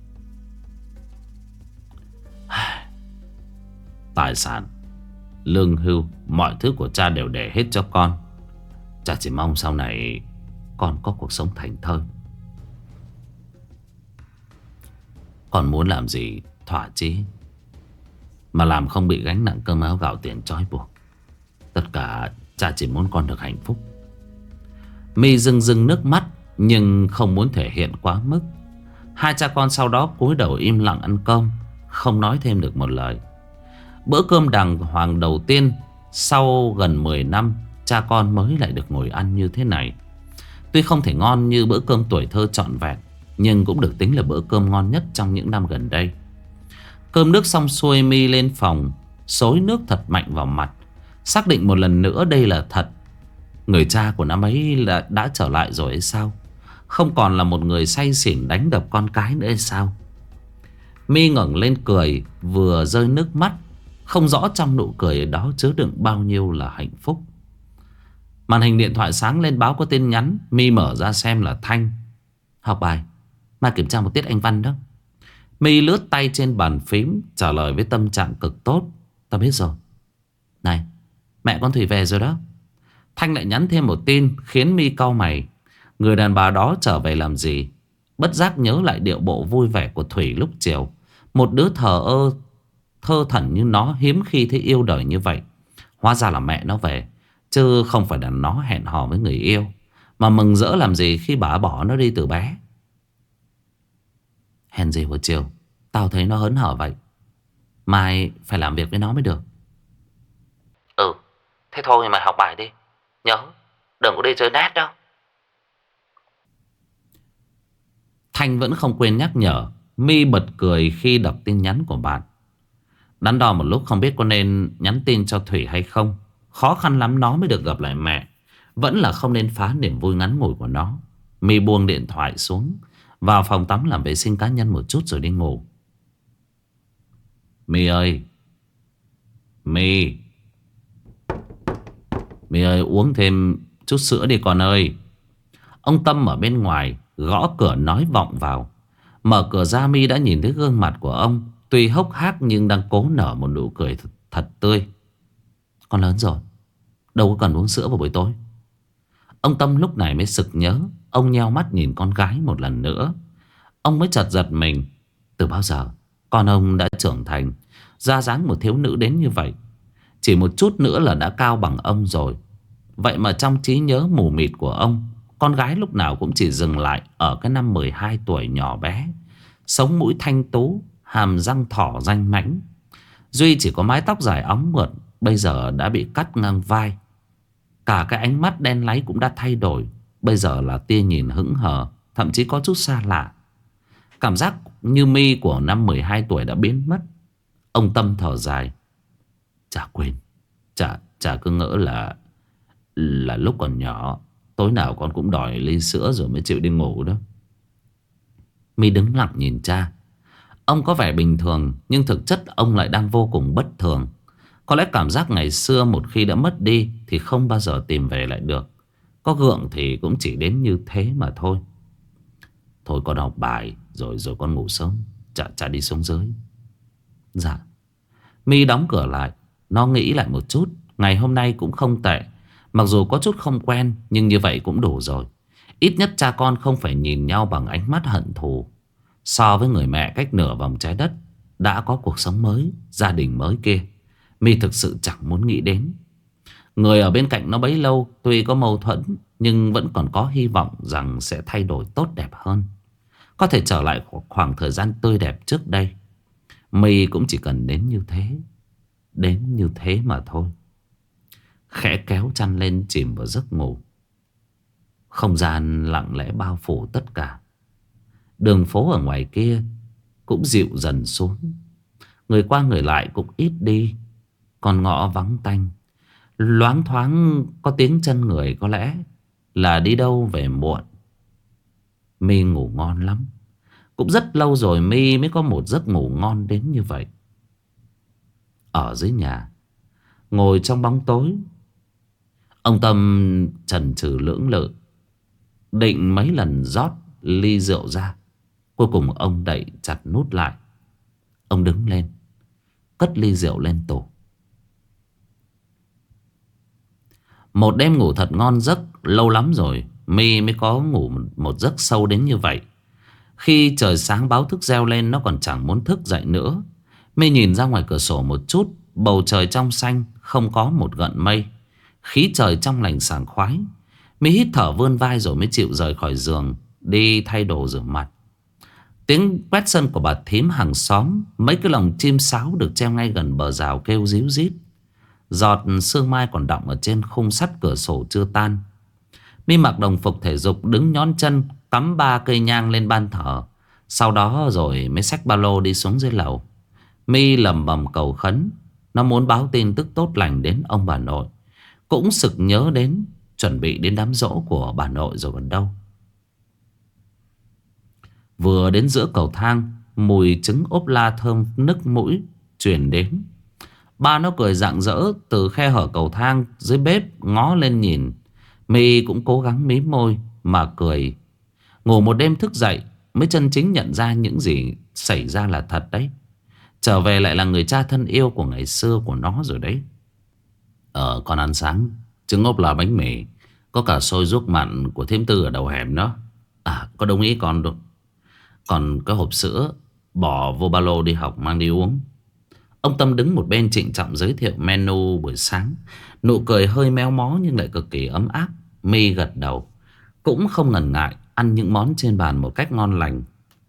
Tài sản, lương hưu, mọi thứ của cha đều để hết cho con. Cha chỉ mong sau này con có cuộc sống thảnh thơi. Con muốn làm gì thỏa chí, mà làm không bị gánh nặng cơm áo gạo tiền trói buộc. Tất cả cha chỉ muốn con được hạnh phúc. My rưng rưng nước mắt, nhưng không muốn thể hiện quá mức. Hai cha con sau đó cúi đầu im lặng ăn cơm, không nói thêm được một lời. Bữa cơm đàng hoàng đầu tiên sau gần mười năm, cha con mới lại được ngồi ăn như thế này. Tuy không thể ngon như bữa cơm tuổi thơ trọn vẹn, nhưng cũng được tính là bữa cơm ngon nhất trong những năm gần đây. Cơm nước xong xuôi, My lên phòng xối nước thật mạnh vào mặt, xác định một lần nữa đây là thật. Người cha của năm ấy là đã trở lại rồi hay sao? Không còn là một người say xỉn đánh đập con cái nữa hay sao? My ngẩng lên cười, vừa rơi nước mắt. Không rõ trong nụ cười đó chứa đựng bao nhiêu là hạnh phúc. Màn hình điện thoại sáng lên báo có tin nhắn. My mở ra xem là Thanh. Học bài, mai kiểm tra một tiết Anh văn đó. My lướt tay trên bàn phím, trả lời với tâm trạng cực tốt. Tao biết rồi. Này, mẹ con Thủy về rồi đó. Thanh lại nhắn thêm một tin khiến My cau mày. Người đàn bà đó trở về làm gì? Bất giác nhớ lại điệu bộ vui vẻ của Thủy lúc chiều. Một đứa thờ ơ thơ thẩn như nó hiếm khi thấy yêu đời như vậy. Hóa ra là mẹ nó về, chứ không phải là nó hẹn hò với người yêu. Mà mừng rỡ làm gì khi bà bỏ nó đi từ bé. Hèn gì hồi chiều tao thấy nó hớn hở vậy. Mai phải làm việc với nó mới được. Ừ, thế thôi mày học bài đi. Nhớ, đừng có đi chơi net đâu. Thanh vẫn không quên nhắc nhở. My bật cười khi đọc tin nhắn của bạn. Đắn đo một lúc không biết có nên nhắn tin cho Thủy hay không. Khó khăn lắm nó mới được gặp lại mẹ. Vẫn là không nên phá niềm vui ngắn ngủi của nó. My buông điện thoại xuống, vào phòng tắm làm vệ sinh cá nhân một chút rồi đi ngủ. My ơi, My My ơi, uống thêm chút sữa đi con ơi. Ông Tâm ở bên ngoài gõ cửa nói vọng vào. Mở cửa ra, My đã nhìn thấy gương mặt của ông. Tuy hốc hác nhưng đang cố nở một nụ cười thật, thật tươi. Con lớn rồi, đâu có cần uống sữa vào buổi tối. Ông Tâm lúc này mới sực nhớ. Ông nheo mắt nhìn con gái một lần nữa. Ông mới chợt giật mình. Từ bao giờ con ông đã trưởng thành, ra dáng một thiếu nữ đến như vậy? Chỉ một chút nữa là đã cao bằng ông rồi. Vậy mà trong trí nhớ mù mịt của ông, con gái lúc nào cũng chỉ dừng lại ở cái năm mười hai tuổi nhỏ bé, sống mũi thanh tú, hàm răng thỏ ranh mãnh. Duy chỉ có mái tóc dài óng mượt, bây giờ đã bị cắt ngang vai. Cả cái ánh mắt đen láy cũng đã thay đổi, bây giờ là tia nhìn hững hờ, thậm chí có chút xa lạ. Cảm giác như My của năm mười hai tuổi đã biến mất. Ông Tâm thở dài. Chả quên. Chả, chả cứ ngỡ là Là lúc còn nhỏ tối nào con cũng đòi ly sữa rồi mới chịu đi ngủ đó. My đứng lặng nhìn cha. Ông có vẻ bình thường, nhưng thực chất ông lại đang vô cùng bất thường. Có lẽ cảm giác ngày xưa một khi đã mất đi thì không bao giờ tìm về lại được. Có gượng thì cũng chỉ đến như thế mà thôi. Thôi con học bài rồi rồi con ngủ sớm. Chả, chả đi xuống dưới. Dạ. My đóng cửa lại. Nó nghĩ lại một chút. Ngày hôm nay cũng không tệ. Mặc dù có chút không quen, nhưng như vậy cũng đủ rồi. Ít nhất cha con không phải nhìn nhau bằng ánh mắt hận thù. So với người mẹ cách nửa vòng trái đất đã có cuộc sống mới, gia đình mới kia, My thực sự chẳng muốn nghĩ đến. Người ở bên cạnh nó bấy lâu tuy có mâu thuẫn, nhưng vẫn còn có hy vọng rằng sẽ thay đổi tốt đẹp hơn. Có thể trở lại khoảng thời gian tươi đẹp trước đây. My cũng chỉ cần đến như thế. Đến như thế mà thôi. Khẽ kéo chăn lên chìm vào giấc ngủ. Không gian lặng lẽ bao phủ tất cả. Đường phố ở ngoài kia cũng dịu dần xuống. Người qua người lại cũng ít đi. Con ngõ vắng tanh. Loáng thoáng có tiếng chân người, có lẽ là đi đâu về muộn. My ngủ ngon lắm. Cũng rất lâu rồi My mới có một giấc ngủ ngon đến như vậy. Ở dưới nhà, ngồi trong bóng tối, ông Tâm chần chừ lưỡng lự, định mấy lần rót ly rượu ra. Cuối cùng ông đậy chặt nút lại. Ông đứng lên, cất ly rượu lên tủ. Một đêm ngủ thật ngon giấc. Lâu lắm rồi My mới có ngủ một giấc sâu đến như vậy. Khi trời sáng báo thức reo lên, nó còn chẳng muốn thức dậy nữa. My nhìn ra ngoài cửa sổ một chút. Bầu trời trong xanh, không có một gợn mây. Khí trời trong lành sảng khoái. My hít thở vươn vai rồi mới chịu rời khỏi giường, đi thay đồ rửa mặt. Tiếng quét sân của bà thím hàng xóm, mấy cái lồng chim sáo được treo ngay gần bờ rào kêu ríu rít. Giọt sương mai còn đọng ở trên khung sắt cửa sổ chưa tan. My mặc đồng phục thể dục, đứng nhón chân, cắm ba cây nhang lên ban thờ. Sau đó rồi mới xách ba lô đi xuống dưới lầu. My lầm bầm cầu khấn. Nó muốn báo tin tức tốt lành đến ông bà nội. Cũng sực nhớ đến chuẩn bị đến đám giỗ của bà nội rồi còn đâu. Vừa đến giữa cầu thang, mùi trứng ốp la thơm nức mũi truyền đến. Ba nó cười rạng rỡ từ khe hở cầu thang dưới bếp ngó lên nhìn. My cũng cố gắng mím môi mà cười. Ngủ một đêm thức dậy mới chân chính nhận ra những gì xảy ra là thật đấy. Trở về lại là người cha thân yêu của ngày xưa của nó rồi đấy. Ờ, con ăn sáng trứng ốp là bánh mì, có cả xôi ruốc mặn của thím Tư ở đầu hẻm đó. À, có đồng ý con được. Còn cái hộp sữa bỏ vô ba lô đi học mang đi uống. Ông Tâm đứng một bên trịnh trọng giới thiệu menu buổi sáng. Nụ cười hơi méo mó nhưng lại cực kỳ ấm áp. My gật đầu, cũng không ngần ngại ăn những món trên bàn một cách ngon lành.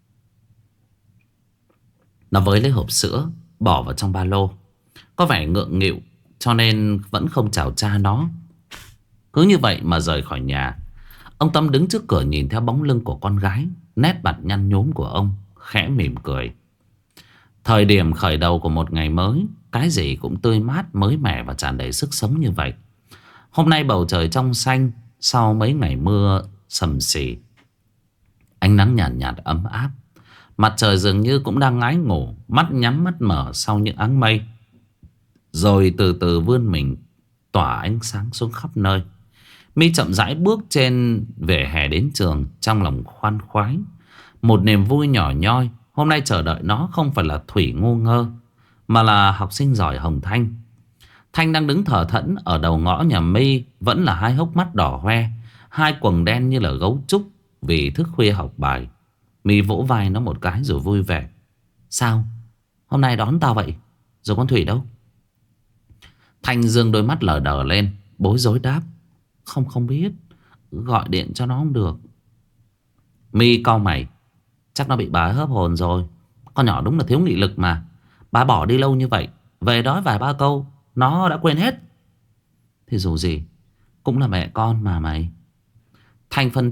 Nó với lấy hộp sữa bỏ vào trong ba lô. Có vẻ ngượng nghịu cho nên vẫn không chào cha nó. Cứ như vậy mà rời khỏi nhà. Ông Tâm đứng trước cửa nhìn theo bóng lưng của con gái. Nét mặt nhăn nhúm của ông khẽ mỉm cười. Thời điểm khởi đầu của một ngày mới, cái gì cũng tươi mát, mới mẻ và tràn đầy sức sống như vậy. Hôm nay bầu trời trong xanh sau mấy ngày mưa sầm sì. Ánh nắng nhàn nhạt, nhạt ấm áp. Mặt trời dường như cũng đang ngái ngủ, mắt nhắm mắt mở sau những áng mây. Rồi từ từ vươn mình tỏa ánh sáng xuống khắp nơi. My chậm rãi bước trên vỉa hè đến trường, trong lòng khoan khoái. Một niềm vui nhỏ nhoi. Hôm nay chờ đợi nó không phải là Thủy ngu ngơ, mà là học sinh giỏi Hồng Thanh. Thanh đang đứng thở thẫn ở đầu ngõ nhà My, vẫn là hai hốc mắt đỏ hoe, hai quầng đen như là gấu trúc vì thức khuya học bài. My vỗ vai nó một cái rồi vui vẻ. Sao? Hôm nay đón tao vậy? Rồi con Thủy đâu? Thanh dương đôi mắt lờ đờ lên, bối rối đáp. Không không biết, gọi điện cho nó không được. My cau mày. Chắc nó bị bà hớp hồn rồi. Con nhỏ đúng là thiếu nghị lực mà. Bà bỏ đi lâu như vậy, về nói vài ba câu nó đã quên hết. Thì dù gì cũng là mẹ con mà mày. Thanh phân tích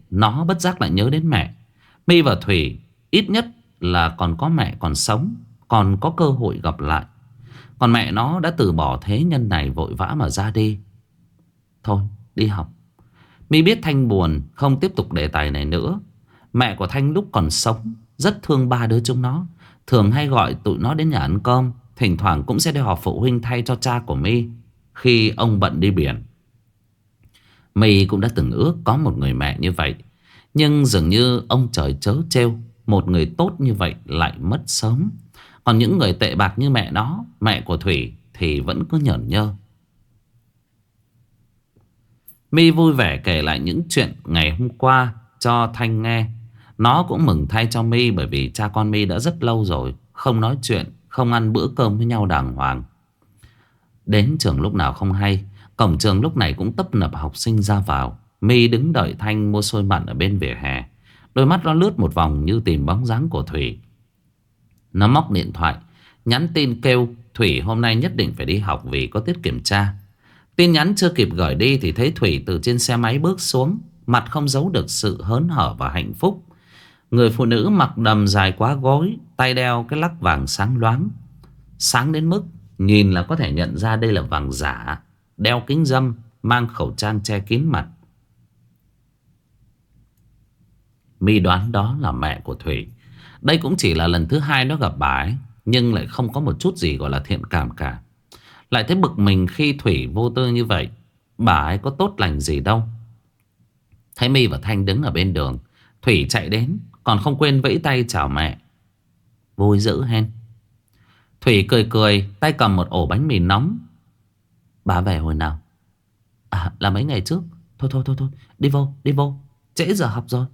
nó bất giác lại nhớ đến mẹ. My và Thủy ít nhất là còn có mẹ còn sống, còn có cơ hội gặp lại. Còn mẹ nó đã từ bỏ thế nhân này, vội vã mà ra đi. Thôi đi học. My biết Thanh buồn, không tiếp tục đề tài này nữa. Mẹ của Thanh lúc còn sống rất thương ba đứa chúng nó, thường hay gọi tụi nó đến nhà ăn cơm. Thỉnh thoảng cũng sẽ đi họp phụ huynh thay cho cha của My khi ông bận đi biển. My cũng đã từng ước có một người mẹ như vậy, nhưng dường như ông trời trớ trêu, một người tốt như vậy lại mất sớm. Còn những người tệ bạc như mẹ nó, mẹ của Thủy, thì vẫn cứ nhởn nhơ. My vui vẻ kể lại những chuyện ngày hôm qua cho Thanh nghe. Nó cũng mừng thay cho My, bởi vì cha con My đã rất lâu rồi không nói chuyện, không ăn bữa cơm với nhau đàng hoàng. Đến trường lúc nào không hay, cổng trường lúc này cũng tấp nập học sinh ra vào. My đứng đợi Thanh mua xôi mặn ở bên vỉa hè. Đôi mắt nó lướt một vòng như tìm bóng dáng của Thủy. Nó móc điện thoại, nhắn tin kêu Thủy hôm nay nhất định phải đi học vì có tiết kiểm tra. Tin nhắn chưa kịp gửi đi thì thấy Thủy từ trên xe máy bước xuống, mặt không giấu được sự hớn hở và hạnh phúc. Người phụ nữ mặc đầm dài quá gối, tay đeo cái lắc vàng sáng loáng, sáng đến mức nhìn là có thể nhận ra đây là vàng giả. Đeo kính râm, mang khẩu trang che kín mặt. My đoán đó là mẹ của Thủy. Đây cũng chỉ là lần thứ hai nó gặp bà ấy, nhưng lại không có một chút gì gọi là thiện cảm cả. Lại thấy bực mình khi Thủy vô tư như vậy. Bà ấy có tốt lành gì đâu. Thấy My và Thanh đứng ở bên đường, Thủy chạy đến, còn không quên vẫy tay chào mẹ. Vui dữ hen. Thủy cười cười, tay cầm một ổ bánh mì nóng. Bà về hồi nào? À, là mấy ngày trước. Thôi thôi thôi thôi, đi vô, đi vô, trễ giờ học rồi.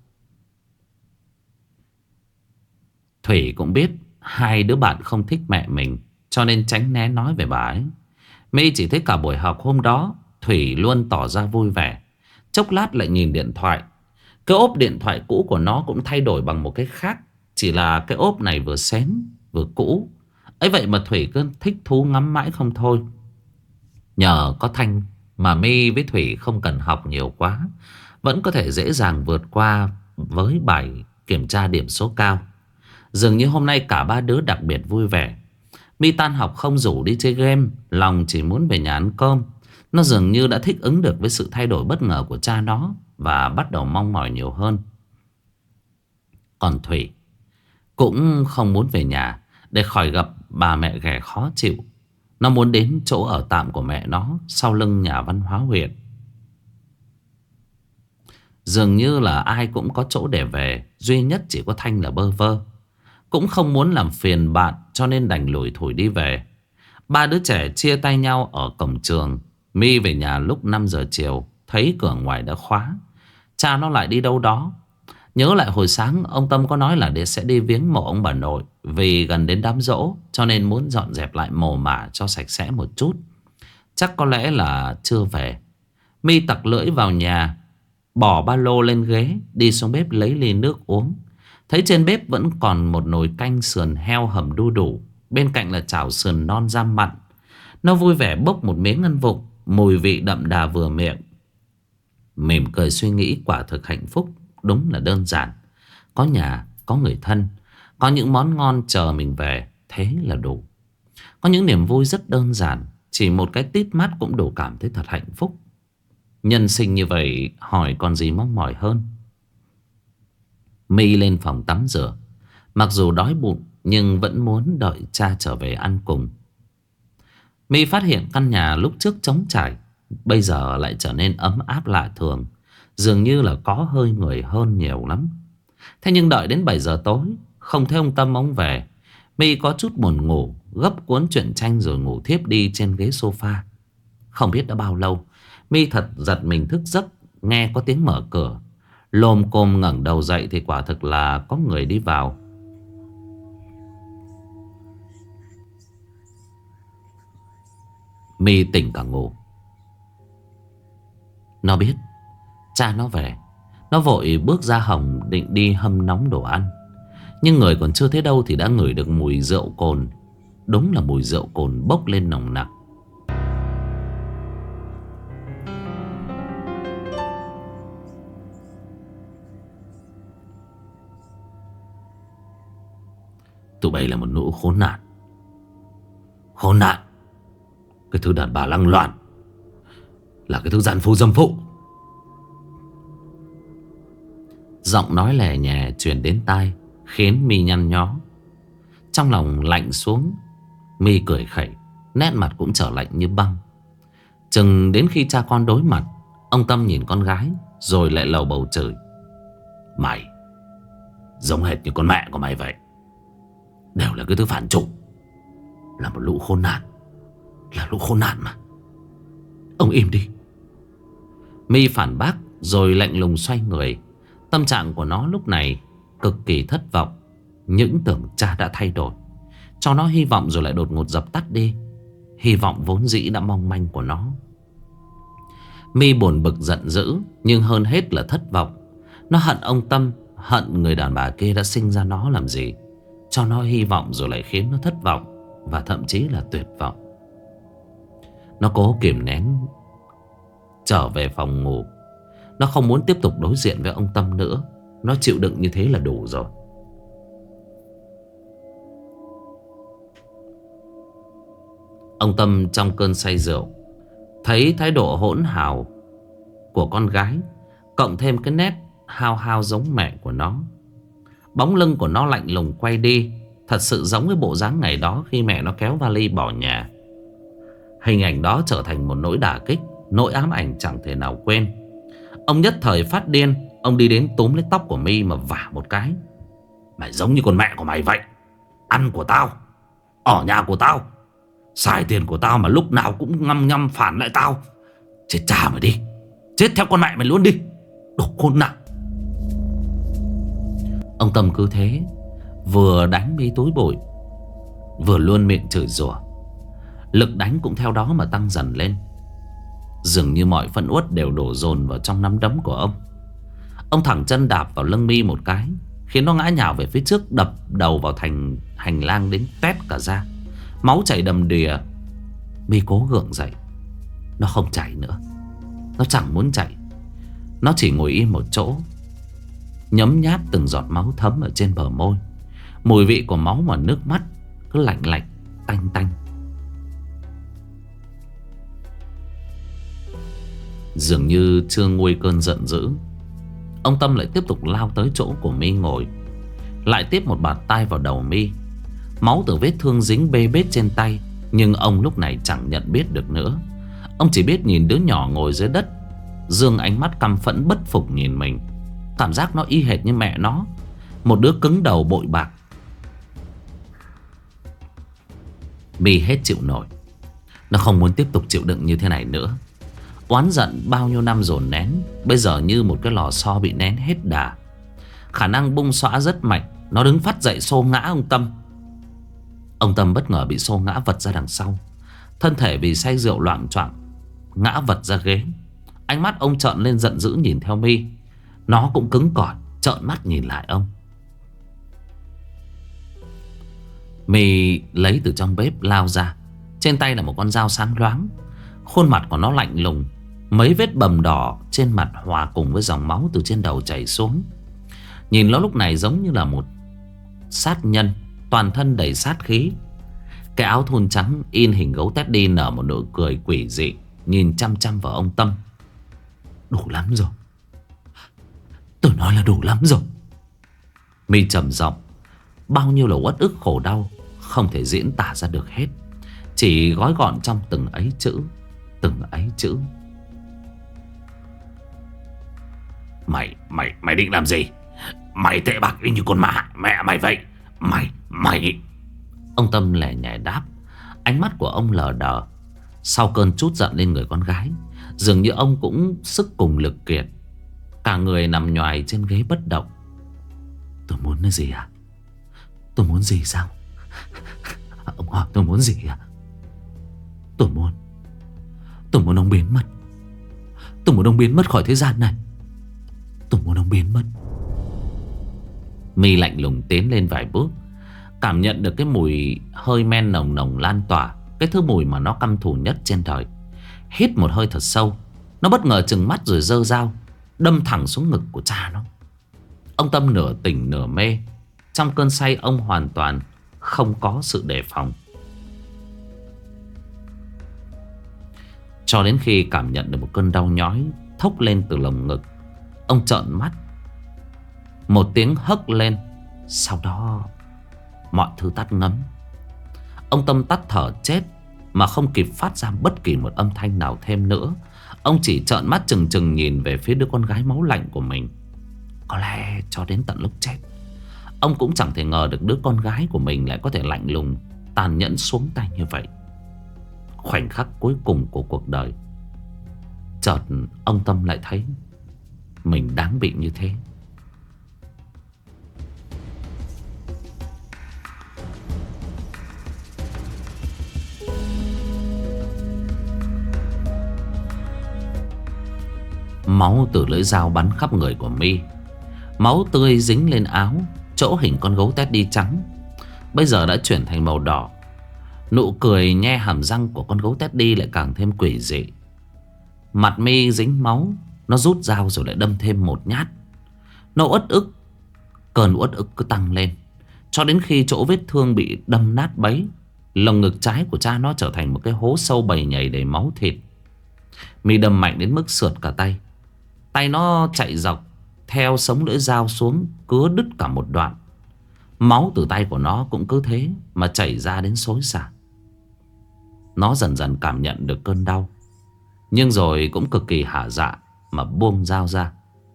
Thủy cũng biết hai đứa bạn không thích mẹ mình, cho nên tránh né nói về bà ấy. My chỉ thấy cả buổi học hôm đó Thủy luôn tỏ ra vui vẻ, chốc lát lại nhìn điện thoại. Cái ốp điện thoại cũ của nó cũng thay đổi bằng một cái khác, chỉ là cái ốp này vừa xén vừa cũ. Ấy vậy mà Thủy cứ thích thú ngắm mãi không thôi. Nhờ có Thanh mà My với Thủy không cần học nhiều quá, vẫn có thể dễ dàng vượt qua với bài kiểm tra điểm số cao. Dường như hôm nay cả ba đứa đặc biệt vui vẻ. My tan học không rủ đi chơi game, lòng chỉ muốn về nhà ăn cơm. Nó dường như đã thích ứng được với sự thay đổi bất ngờ của cha nó và bắt đầu mong mỏi nhiều hơn. Còn Thủy cũng không muốn về nhà để khỏi gặp bà mẹ ghẻ khó chịu. Nó muốn đến chỗ ở tạm của mẹ nó sau lưng nhà văn hóa huyện. Dường như là ai cũng có chỗ để về, duy nhất chỉ có Thanh là bơ vơ. Cũng không muốn làm phiền bạn, cho nên đành lủi thủi đi về. Ba đứa trẻ chia tay nhau ở cổng trường. My về nhà lúc năm giờ chiều, thấy cửa ngoài đã khóa. Cha nó lại đi đâu đó. Nhớ lại hồi sáng ông Tâm có nói là để sẽ đi viếng mộ ông bà nội, vì gần đến đám giỗ, cho nên muốn dọn dẹp lại mồ mả cho sạch sẽ một chút. Chắc có lẽ là chưa về. My tặc lưỡi vào nhà, bỏ ba lô lên ghế, đi xuống bếp lấy ly nước uống. Thấy trên bếp vẫn còn một nồi canh sườn heo hầm đu đủ, bên cạnh là chảo sườn non rang mặn. Nó vui vẻ bốc một miếng ăn vụng, mùi vị đậm đà vừa miệng. Mỉm cười suy nghĩ quả thực hạnh phúc đúng là đơn giản. Có nhà, có người thân, có những món ngon chờ mình về, thế là đủ. Có những niềm vui rất đơn giản, chỉ một cái tít mắt cũng đủ cảm thấy thật hạnh phúc. Nhân sinh như vậy, hỏi còn gì mong mỏi hơn. My lên phòng tắm rửa. Mặc dù đói bụng nhưng vẫn muốn đợi cha trở về ăn cùng. My phát hiện căn nhà lúc trước trống trải, bây giờ lại trở nên ấm áp lạ thường. Dường như là có hơi người hơn nhiều lắm. Thế nhưng đợi đến bảy giờ tối, không thấy ông Tâm ông về. My có chút buồn ngủ, gấp cuốn truyện tranh rồi ngủ thiếp đi trên ghế sofa. Không biết đã bao lâu, My thật giật mình thức giấc, nghe có tiếng mở cửa. Lồm cồm ngẩng đầu dậy thì quả thực là có người đi vào. My tỉnh cả ngủ. Nó biết cha nó về. Nó vội bước ra hồng định đi hâm nóng đồ ăn. Nhưng người còn chưa thấy đâu thì đã ngửi được mùi rượu cồn. Đúng là mùi rượu cồn bốc lên nồng nặc. Tụi bay là một lũ khốn nạn. Khốn nạn. Cái thứ đàn bà lăng loạn, là cái thứ gian phu dâm phụ. Giọng nói lè nhẹ truyền đến tai, khiến mi nhăn nhó. Trong lòng lạnh xuống, mi cười khẩy, nét mặt cũng trở lạnh như băng. Chừng đến khi cha con đối mặt, ông Tâm nhìn con gái rồi lại lầu bầu chửi: Mày giống hệt như con mẹ của mày vậy. Đều là cái thứ phản chủ, là một lũ khốn nạn. Là lũ khốn nạn mà. Ông im đi. Mi phản bác rồi lạnh lùng xoay người. Tâm trạng của nó lúc này cực kỳ thất vọng. Những tưởng cha đã thay đổi, cho nó hy vọng rồi lại đột ngột dập tắt đi. Hy vọng vốn dĩ đã mong manh của nó. Mi buồn bực giận dữ, nhưng hơn hết là thất vọng. Nó hận ông Tâm, hận người đàn bà kia đã sinh ra nó làm gì, cho nó hy vọng rồi lại khiến nó thất vọng, và thậm chí là tuyệt vọng. Nó cố kìm nén trở về phòng ngủ. Nó không muốn tiếp tục đối diện với ông Tâm nữa. Nó chịu đựng như thế là đủ rồi. Ông Tâm trong cơn say rượu, thấy thái độ hỗn hào của con gái, cộng thêm cái nét hao hao giống mẹ của nó. Bóng lưng của nó lạnh lùng quay đi, thật sự giống với bộ dáng ngày đó khi mẹ nó kéo vali bỏ nhà. Hình ảnh đó trở thành một nỗi đả kích, nỗi ám ảnh chẳng thể nào quên. Ông nhất thời phát điên. Ông đi đến túm lấy tóc của Mi mà vả một cái: Mày giống như con mẹ của mày vậy. Ăn của tao, ở nhà của tao, xài tiền của tao mà lúc nào cũng ngăm ngăm phản lại tao. Chết cha mày đi, chết theo con mẹ mày luôn đi, đồ khốn nạn. Ông Tâm cứ thế vừa đánh Mi túi bụi, vừa luôn miệng chửi rủa. Lực đánh cũng theo đó mà tăng dần lên. Dường như mọi phẫn uất đều đổ dồn vào trong nắm đấm của ông. Ông thẳng chân đạp vào lưng Mi một cái, khiến nó ngã nhào về phía trước, đập đầu vào thành hành lang đến tét cả ra. Máu chảy đầm đìa. Mi cố gượng dậy. Nó không chảy nữa. Nó chẳng muốn chạy. Nó chỉ ngồi im một chỗ, nhấm nháp từng giọt máu thấm ở trên bờ môi. Mùi vị của máu mà nước mắt cứ lạnh lạnh, tanh tanh. Dường như chưa nguôi cơn giận dữ, ông Tâm lại tiếp tục lao tới chỗ của Mi ngồi, lại tiếp một bạt tai vào đầu Mi. Máu từ vết thương dính bê bết trên tay, nhưng ông lúc này chẳng nhận biết được nữa. Ông chỉ biết nhìn đứa nhỏ ngồi dưới đất, dương ánh mắt căm phẫn bất phục nhìn mình. Cảm giác nó y hệt như mẹ nó, một đứa cứng đầu bội bạc. Mi hết chịu nổi. Nó không muốn tiếp tục chịu đựng như thế này nữa. Oán giận bao nhiêu năm dồn nén, bây giờ như một cái lò xo bị nén hết đà. Khả năng bung xõa rất mạnh. Nó đứng phát dậy xô ngã ông Tâm. Ông Tâm bất ngờ bị xô ngã vật ra đằng sau. Thân thể vì say rượu loạng choạng ngã vật ra ghế. Ánh mắt ông trợn lên giận dữ nhìn theo Mi. Nó cũng cứng cỏi trợn mắt nhìn lại ông. Mi lấy từ trong bếp lao ra. Trên tay là một con dao sáng loáng. Khuôn mặt của nó lạnh lùng. Mấy vết bầm đỏ trên mặt hòa cùng với dòng máu từ trên đầu chảy xuống. Nhìn nó lúc này giống như là một sát nhân, toàn thân đầy sát khí. Cái áo thun trắng in hình gấu Teddy nở một nụ cười quỷ dị, nhìn chăm chăm vào ông Tâm. Đủ lắm rồi. Tôi nói là đủ lắm rồi. Mi trầm giọng. Bao nhiêu là uất ức khổ đau không thể diễn tả ra được hết, chỉ gói gọn trong từng ấy chữ. Từng ấy chữ. Mày, mày, mày định làm gì? Mày tệ bạc y như con mẹ, mẹ mày vậy. Mày, mày. Ông Tâm lẻ nhẹ đáp. Ánh mắt của ông lờ đờ. Sau cơn trút giận lên người con gái, dường như ông cũng sức cùng lực kiệt. Cả người nằm nhoài trên ghế bất động. Tôi muốn cái gì à? Tôi muốn gì sao? Ông hỏi tôi muốn gì à? Tôi muốn Tôi muốn ông biến mất. Tôi muốn ông biến mất khỏi thế gian này. Tôi muốn ông biến mất. Mi lạnh lùng tiến lên vài bước, cảm nhận được cái mùi hơi men nồng nồng lan tỏa, cái thứ mùi mà nó căm thù nhất trên đời. Hít một hơi thật sâu, nó bất ngờ trừng mắt rồi giơ dao đâm thẳng xuống ngực của cha nó. Ông Tâm nửa tỉnh nửa mê. Trong cơn say ông hoàn toàn không có sự đề phòng. Cho đến khi cảm nhận được một cơn đau nhói thốc lên từ lồng ngực, ông trợn mắt. Một tiếng hấc lên, sau đó mọi thứ tắt ngấm. Ông Tâm tắt thở chết mà không kịp phát ra bất kỳ một âm thanh nào thêm nữa. Ông chỉ trợn mắt trừng trừng nhìn về phía đứa con gái máu lạnh của mình. Có lẽ cho đến tận lúc chết, ông cũng chẳng thể ngờ được đứa con gái của mình lại có thể lạnh lùng, tàn nhẫn xuống tay như vậy. Khoảnh khắc cuối cùng của cuộc đời, chợt ông Tâm lại thấy mình đáng bị như thế. Máu từ lưỡi dao bắn khắp người của My. Máu tươi dính lên áo, chỗ hình con gấu Teddy trắng bây giờ đã chuyển thành màu đỏ. Nụ cười nhe hàm răng của con gấu Teddy lại càng thêm quỷ dị. Mặt My dính máu, nó rút dao rồi lại đâm thêm một nhát. Nó uất ức, cơn uất ức cứ tăng lên, cho đến khi chỗ vết thương bị đâm nát bấy, lồng ngực trái của cha nó trở thành một cái hố sâu bầy nhầy đầy máu thịt. My đâm mạnh đến mức sượt cả tay. Tay nó chạy dọc theo sống lưỡi dao xuống, cứa đứt cả một đoạn. Máu từ tay của nó cũng cứ thế mà chảy ra đến xối xả. Nó dần dần cảm nhận được cơn đau, nhưng rồi cũng cực kỳ hả dạ mà buông dao ra.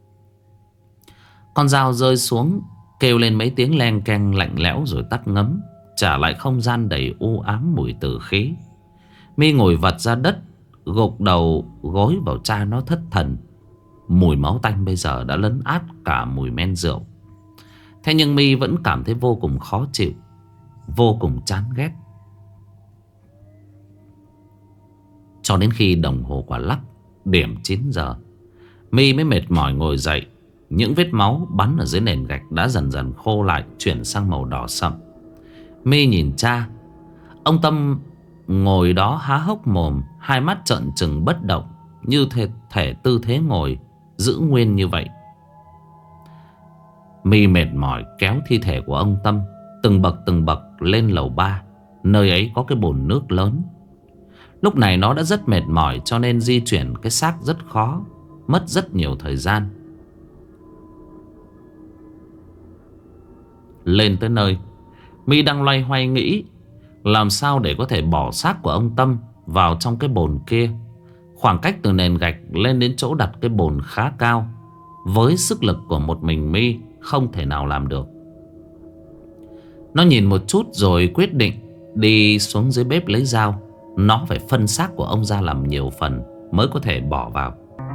Con dao rơi xuống, kêu lên mấy tiếng len keng lạnh lẽo rồi tắt ngấm, trả lại không gian đầy u ám mùi tử khí. My ngồi vật ra đất, gục đầu gối vào cha nó thất thần. Mùi máu tanh bây giờ đã lấn át cả mùi men rượu. Thế nhưng My vẫn cảm thấy vô cùng khó chịu, vô cùng chán ghét. Cho đến khi đồng hồ quả lắc điểm chín giờ, My mới mệt mỏi ngồi dậy. Những vết máu bắn ở dưới nền gạch đã dần dần khô lại, chuyển sang màu đỏ sậm. My nhìn cha. Ông Tâm ngồi đó há hốc mồm, hai mắt trợn trừng bất động, như thể, thể tư thế ngồi giữ nguyên như vậy. My mệt mỏi kéo thi thể của ông Tâm từng bậc từng bậc lên lầu ba, nơi ấy có cái bồn nước lớn. Lúc này nó đã rất mệt mỏi, cho nên di chuyển cái xác rất khó, mất rất nhiều thời gian. Lên tới nơi, My đang loay hoay nghĩ làm sao để có thể bỏ xác của ông Tâm vào trong cái bồn kia. Khoảng cách từ nền gạch lên đến chỗ đặt cái bồn khá cao, với sức lực của một mình My không thể nào làm được. Nó nhìn một chút rồi quyết định đi xuống dưới bếp lấy dao. Nó phải phân xác của ông ra làm nhiều phần mới có thể bỏ vào.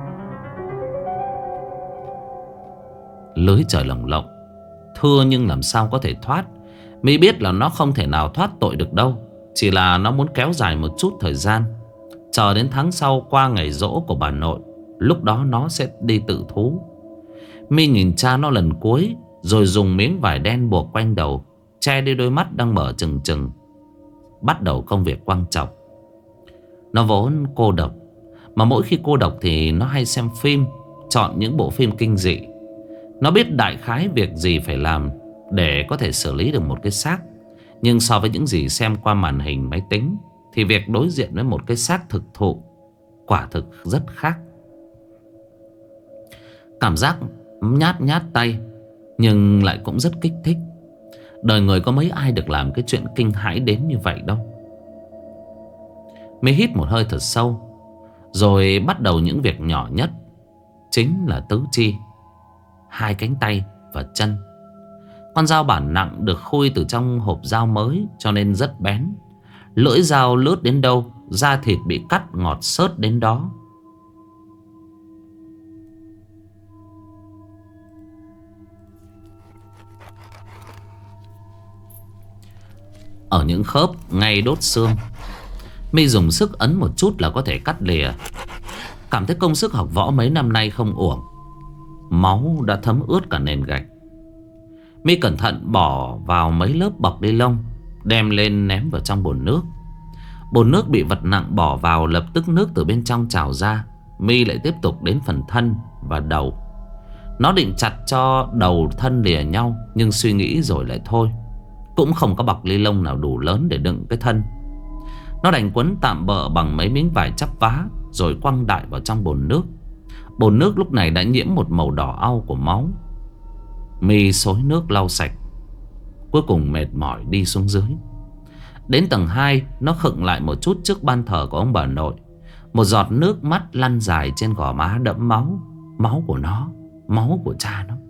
Lưới trời lồng lộng, thưa nhưng làm sao có thể thoát. My biết là nó không thể nào thoát tội được đâu, chỉ là nó muốn kéo dài một chút thời gian, chờ đến tháng sau qua ngày giỗ của bà nội, lúc đó nó sẽ đi tự thú. My nhìn cha nó lần cuối, rồi dùng miếng vải đen buộc quanh đầu, che đi đôi mắt đang mở trừng trừng, bắt đầu công việc quan trọng. Nó vốn cô độc, mà mỗi khi cô độc thì nó hay xem phim, chọn những bộ phim kinh dị. Nó biết đại khái việc gì phải làm để có thể xử lý được một cái xác. Nhưng so với những gì xem qua màn hình máy tính, thì việc đối diện với một cái xác thực thụ quả thực rất khác. Cảm giác nhát nhát tay, nhưng lại cũng rất kích thích. Đời người có mấy ai được làm cái chuyện kinh hãi đến như vậy đâu. Mới hít một hơi thật sâu, rồi bắt đầu những việc nhỏ nhất, chính là tứ chi, hai cánh tay và chân. Con dao bản nặng được khui từ trong hộp dao mới, cho nên rất bén. Lưỡi dao lướt đến đâu, da thịt bị cắt ngọt xớt đến đó. Ở những khớp ngay đốt xương, My dùng sức ấn một chút là có thể cắt lìa. Cảm thấy công sức học võ mấy năm nay không uổng. Máu đã thấm ướt cả nền gạch. My cẩn thận bỏ vào mấy lớp bọc ni lông, đem lên ném vào trong bồn nước. Bồn nước bị vật nặng bỏ vào, lập tức nước từ bên trong trào ra. My lại tiếp tục đến phần thân và đầu. Nó định chặt cho đầu thân lìa nhau, nhưng suy nghĩ rồi lại thôi. cũng không có bọc ni lông nào đủ lớn để đựng cái thân. Nó đành quấn tạm bợ bằng mấy miếng vải chắp vá, rồi quăng đại vào trong bồn nước. Bồn nước lúc này đã nhiễm một màu đỏ au của máu. My xối nước lau sạch, cuối cùng mệt mỏi đi xuống dưới. Đến tầng hai, nó khựng lại một chút trước ban thờ của ông bà nội. Một giọt nước mắt lăn dài trên gò má đẫm máu. Máu của nó, máu của cha nó.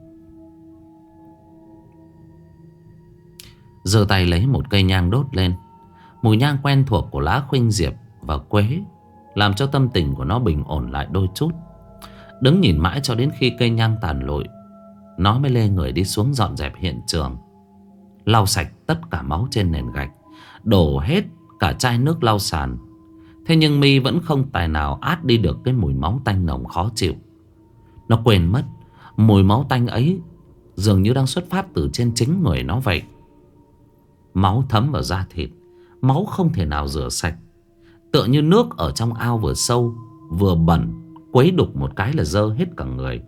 Giơ tay lấy một cây nhang đốt lên. Mùi nhang quen thuộc của lá khuynh diệp và quế làm cho tâm tình của nó bình ổn lại đôi chút. Đứng nhìn mãi cho đến khi cây nhang tàn lụi, nó mới lê người đi xuống dọn dẹp hiện trường, lau sạch tất cả máu trên nền gạch, đổ hết cả chai nước lau sàn. Thế nhưng My vẫn không tài nào át đi được cái mùi máu tanh nồng khó chịu. Nó quên mất mùi máu tanh ấy dường như đang xuất phát từ trên chính người nó vậy. Máu thấm vào da thịt, máu không thể nào rửa sạch. Tựa như nước ở trong ao vừa sâu vừa bẩn, quấy đục một cái là dơ hết cả người.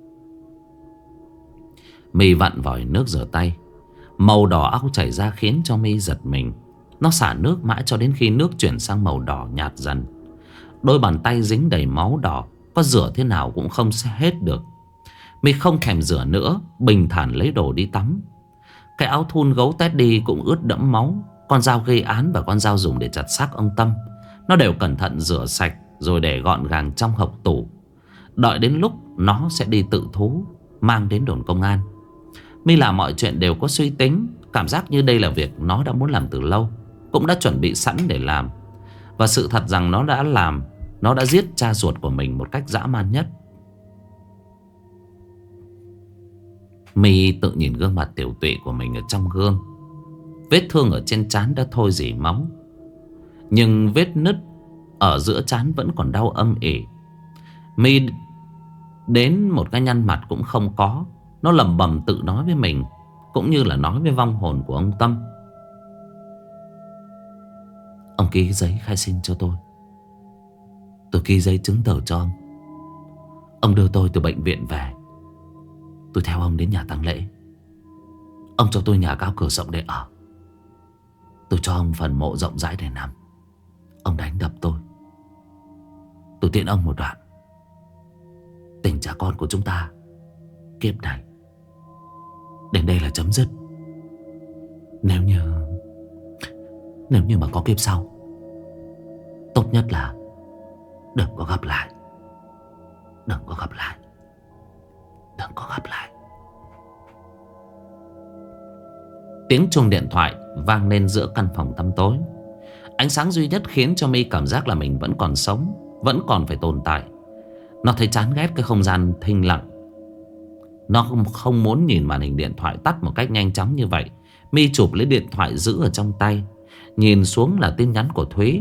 My vặn vòi nước rửa tay. Màu đỏ ao chảy ra khiến cho My giật mình. Nó xả nước mãi cho đến khi nước chuyển sang màu đỏ nhạt dần. Đôi bàn tay dính đầy máu đỏ, có rửa thế nào cũng không hết được. My không thèm rửa nữa, bình thản lấy đồ đi tắm. Cái áo thun gấu Teddy cũng ướt đẫm máu. Con dao gây án và con dao dùng để chặt xác ông Tâm, nó đều cẩn thận rửa sạch rồi để gọn gàng trong hộc tủ. Đợi đến lúc nó sẽ đi tự thú, mang đến đồn công an. My làm mọi chuyện đều có suy tính. Cảm giác như đây là việc nó đã muốn làm từ lâu, cũng đã chuẩn bị sẵn để làm. Và sự thật rằng nó đã làm, nó đã giết cha ruột của mình một cách dã man nhất. My tự nhìn gương mặt tiểu tụy của mình ở trong gương. Vết thương ở trên trán đã thôi rỉ máu, nhưng vết nứt ở giữa trán vẫn còn đau âm ỉ. My đến một cái nhăn mặt cũng không có. Nó lẩm bẩm tự nói với mình, cũng như là nói với vong hồn của ông Tâm. Ông ký giấy khai sinh cho tôi, tôi ký giấy chứng tờ cho ông. Ông đưa tôi từ bệnh viện về, tôi theo ông đến nhà tang lễ. Ông cho tôi nhà cao cửa rộng để ở, tôi cho ông phần mộ rộng rãi để nằm. Ông đánh đập tôi, tôi tiễn ông một đoạn. Tình cha con của chúng ta kiếp này đến đây là chấm dứt. Nếu như Nếu như mà có kiếp sau, tốt nhất là đừng có gặp lại. Đừng có gặp lại. Đừng có gặp lại. Tiếng chuông điện thoại vang lên giữa căn phòng tăm tối. Ánh sáng duy nhất khiến cho My cảm giác là mình vẫn còn sống, vẫn còn phải tồn tại. Nó thấy chán ghét cái không gian thinh lặng. Nó không, không muốn nhìn màn hình điện thoại tắt một cách nhanh chóng như vậy. My chụp lấy điện thoại giữ ở trong tay. Nhìn xuống là tin nhắn của Thúy.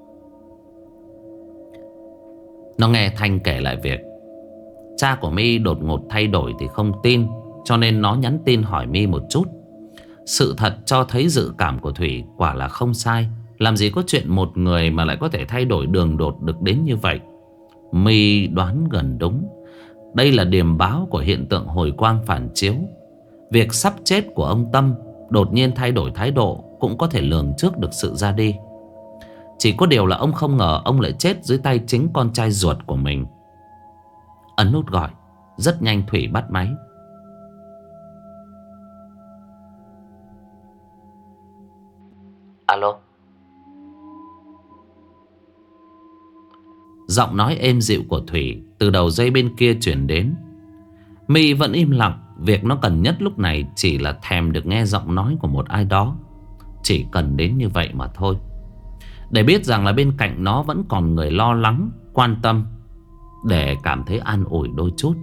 Nó nghe Thanh kể lại việc cha của My đột ngột thay đổi thì không tin, cho nên nó nhắn tin hỏi My một chút. Sự thật cho thấy dự cảm của Thủy quả là không sai. Làm gì có chuyện một người mà lại có thể thay đổi đường đột được đến như vậy. My đoán gần đúng. Đây là điềm báo của hiện tượng hồi quang phản chiếu. Việc sắp chết của ông Tâm đột nhiên thay đổi thái độ cũng có thể lường trước được sự ra đi. Chỉ có điều là ông không ngờ ông lại chết dưới tay chính con trai ruột của mình. Ấn nút gọi. Rất nhanh Thủy bắt máy. Alo. Giọng nói êm dịu của Thủy từ đầu dây bên kia chuyển đến. My vẫn im lặng. Việc nó cần nhất lúc này chỉ là thèm được nghe giọng nói của một ai đó. Chỉ cần đến như vậy mà thôi. Để biết rằng là bên cạnh nó vẫn còn người lo lắng, quan tâm, để cảm thấy an ủi đôi chút.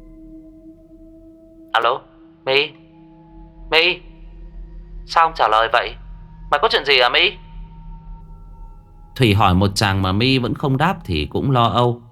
Alo, My. My, sao không trả lời vậy? Mày có chuyện gì à My? Thủy hỏi một chàng mà My vẫn không đáp thì cũng lo âu.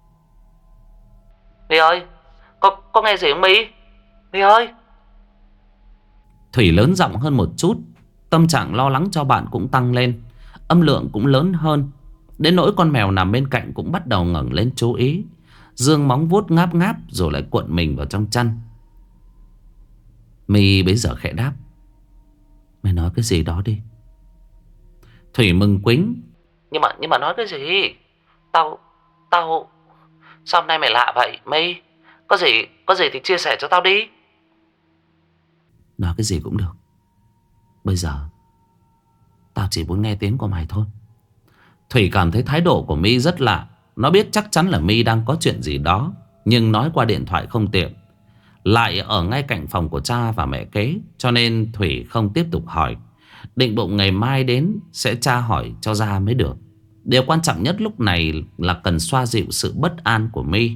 My ơi, có, có nghe gì không My? My ơi. Thủy lớn giọng hơn một chút. Tâm trạng lo lắng cho bạn cũng tăng lên. Âm lượng cũng lớn hơn. Đến nỗi con mèo nằm bên cạnh cũng bắt đầu ngẩng lên chú ý. Dương móng vuốt ngáp ngáp rồi lại cuộn mình vào trong chăn. My bấy giờ khẽ đáp. Mày nói cái gì đó đi. Thủy mừng quính. Nhưng mà nhưng mà nói cái gì? Tao Tao Sao hôm nay mày lạ vậy My? Có gì Có gì thì chia sẻ cho tao đi. Nói cái gì cũng được. Bây giờ tao chỉ muốn nghe tiếng của mày thôi. Thủy cảm thấy thái độ của My rất lạ. Nó biết chắc chắn là My đang có chuyện gì đó, nhưng nói qua điện thoại không tiện, lại ở ngay cạnh phòng của cha và mẹ kế, cho nên Thủy không tiếp tục hỏi. Định bụng ngày mai đến sẽ tra hỏi cho ra mới được. Điều quan trọng nhất lúc này là cần xoa dịu sự bất an của My.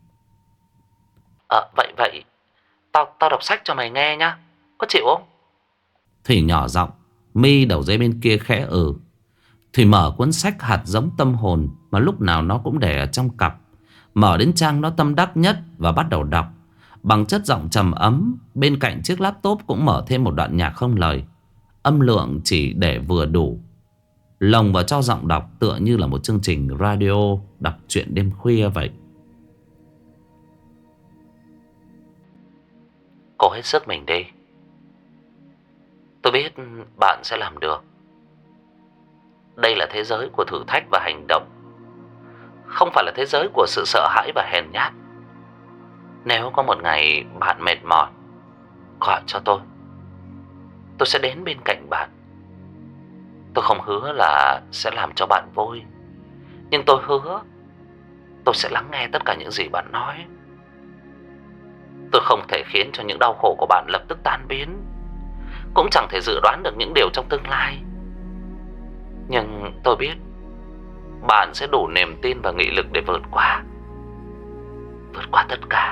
Ờ vậy vậy Tao tao đọc sách cho mày nghe nhá. Có chịu không? Thủy nhỏ giọng. My đầu dây bên kia khẽ ừ. Thủy mở cuốn sách Hạt giống tâm hồn mà lúc nào nó cũng để ở trong cặp. Mở đến trang nó tâm đắc nhất và bắt đầu đọc bằng chất giọng trầm ấm. Bên cạnh chiếc laptop cũng mở thêm một đoạn nhạc không lời, âm lượng chỉ để vừa đủ, lồng vào cho giọng đọc tựa như là một chương trình radio đọc truyện đêm khuya vậy. Cố hết sức mình đi. Tôi biết bạn sẽ làm được. Đây là thế giới của thử thách và hành động, không phải là thế giới của sự sợ hãi và hèn nhát. Nếu có một ngày bạn mệt mỏi, gọi cho tôi. Tôi sẽ đến bên cạnh bạn. Tôi không hứa là sẽ làm cho bạn vui, nhưng tôi hứa tôi sẽ lắng nghe tất cả những gì bạn nói. Tôi không thể khiến cho những đau khổ của bạn lập tức tan biến, cũng chẳng thể dự đoán được những điều trong tương lai. Nhưng tôi biết bạn sẽ đủ niềm tin và nghị lực để vượt qua Vượt qua tất cả.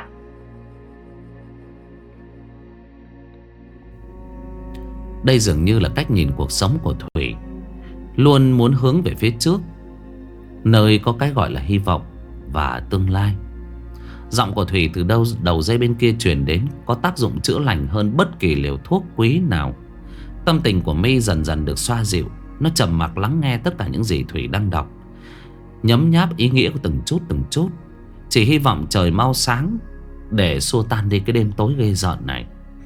Đây dường như là cách nhìn cuộc sống của Thủy. Luôn muốn hướng về phía trước, nơi có cái gọi là hy vọng và tương lai. Giọng của Thủy từ đâu đầu dây bên kia truyền đến có tác dụng chữa lành hơn bất kỳ liều thuốc quý nào. Tâm tình của My dần dần được xoa dịu. Nó trầm mặc lắng nghe tất cả những gì Thủy đang đọc, nhấm nháp ý nghĩa của từng chút từng chút, chỉ hy vọng trời mau sáng để xua tan đi cái đêm tối ghê rợn này.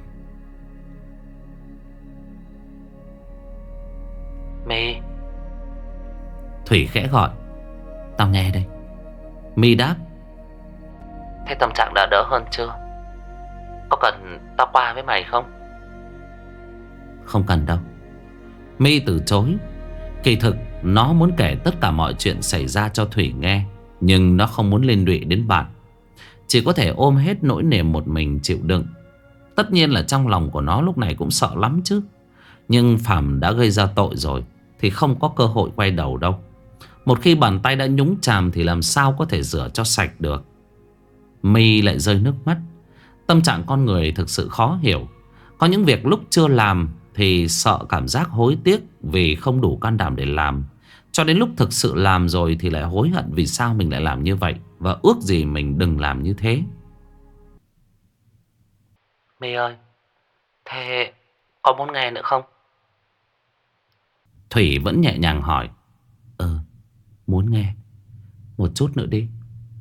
My. Thủy khẽ gọi. Tao nghe đây. My đáp. Thế tâm trạng đã đỡ hơn chưa? Có cần tao qua với mày không? Không cần đâu. My từ chối. Kỳ thực nó muốn kể tất cả mọi chuyện xảy ra cho Thủy nghe, nhưng nó không muốn liên lụy đến bạn. Chỉ có thể ôm hết nỗi niềm một mình chịu đựng. Tất nhiên là trong lòng của nó lúc này cũng sợ lắm chứ. Nhưng phàm đã gây ra tội rồi thì không có cơ hội quay đầu đâu. Một khi bàn tay đã nhúng chàm thì làm sao có thể rửa cho sạch được. My lại rơi nước mắt. Tâm trạng con người thực sự khó hiểu. Có những việc lúc chưa làm thì sợ cảm giác hối tiếc vì không đủ can đảm để làm, cho đến lúc thực sự làm rồi thì lại hối hận vì sao mình lại làm như vậy, và ước gì mình đừng làm như thế. My ơi, thế có muốn nghe nữa không? Thủy vẫn nhẹ nhàng hỏi. Ừ, muốn nghe. Một chút nữa đi.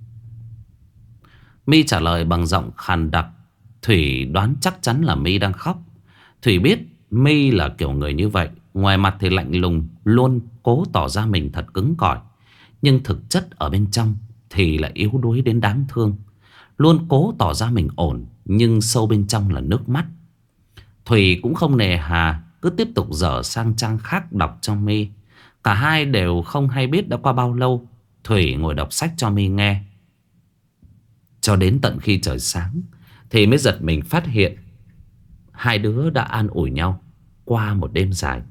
My trả lời bằng giọng khàn đặc. Thủy đoán chắc chắn là My đang khóc. Thủy biết My là kiểu người như vậy. Ngoài mặt thì lạnh lùng, luôn cố tỏ ra mình thật cứng cỏi, nhưng thực chất ở bên trong thì lại yếu đuối đến đáng thương. Luôn cố tỏ ra mình ổn, nhưng sâu bên trong là nước mắt. Thủy cũng không nề hà, cứ tiếp tục dở sang trang khác đọc cho My. Cả hai đều không hay biết đã qua bao lâu Thủy ngồi đọc sách cho My nghe. Cho đến tận khi trời sáng thì mới giật mình phát hiện hai đứa đã an ủi nhau qua một đêm dài.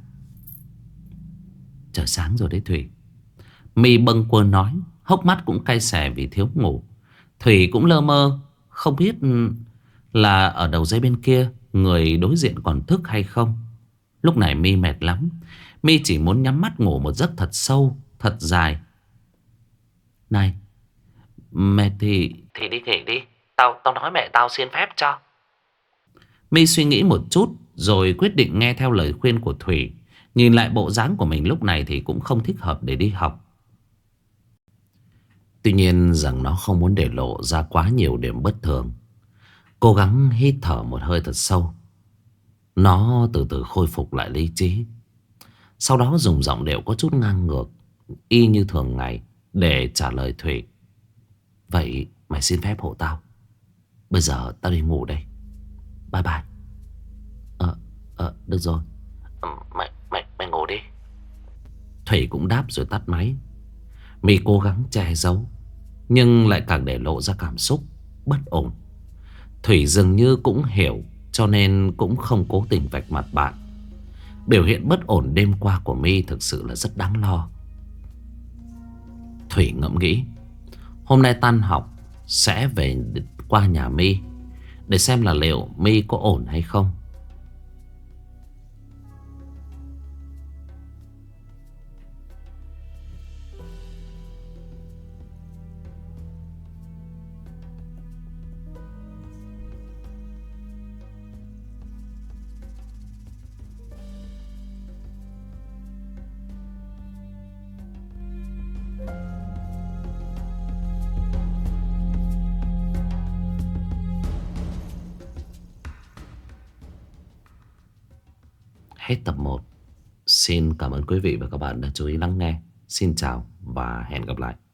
Trời sáng rồi đấy Thủy. My bâng quơ nói, hốc mắt cũng cay xè vì thiếu ngủ. Thủy cũng lơ mơ, không biết là ở đầu dây bên kia người đối diện còn thức hay không. Lúc này My mệt lắm. My chỉ muốn nhắm mắt ngủ một giấc thật sâu, thật dài. Này, mệt thì Thì đi nghỉ đi. Tao tao nói mẹ tao xin phép cho. My suy nghĩ một chút rồi quyết định nghe theo lời khuyên của Thủy. Nhìn lại bộ dáng của mình lúc này thì cũng không thích hợp để đi học. Tuy nhiên rằng nó không muốn để lộ ra quá nhiều điểm bất thường. Cố gắng hít thở một hơi thật sâu. Nó từ từ khôi phục lại lý trí. Sau đó dùng giọng điệu có chút ngang ngược, y như thường ngày, để trả lời Thủy. Vậy mày xin phép hộ tao. Bây giờ tao đi ngủ đây. Bye bye. Ờ, ờ, được rồi. Ừ, mày, mày, mày ngủ đi. Thủy cũng đáp rồi tắt máy. My cố gắng che giấu, nhưng lại càng để lộ ra cảm xúc bất ổn. Thủy dường như cũng hiểu, cho nên cũng không cố tình vạch mặt bạn. Biểu hiện bất ổn đêm qua của My thực sự là rất đáng lo. Thủy ngẫm nghĩ, hôm nay tan học sẽ về qua nhà My để xem là liệu My có ổn hay không. Hết tập một. Xin cảm ơn quý vị và các bạn đã chú ý lắng nghe. Xin chào và hẹn gặp lại.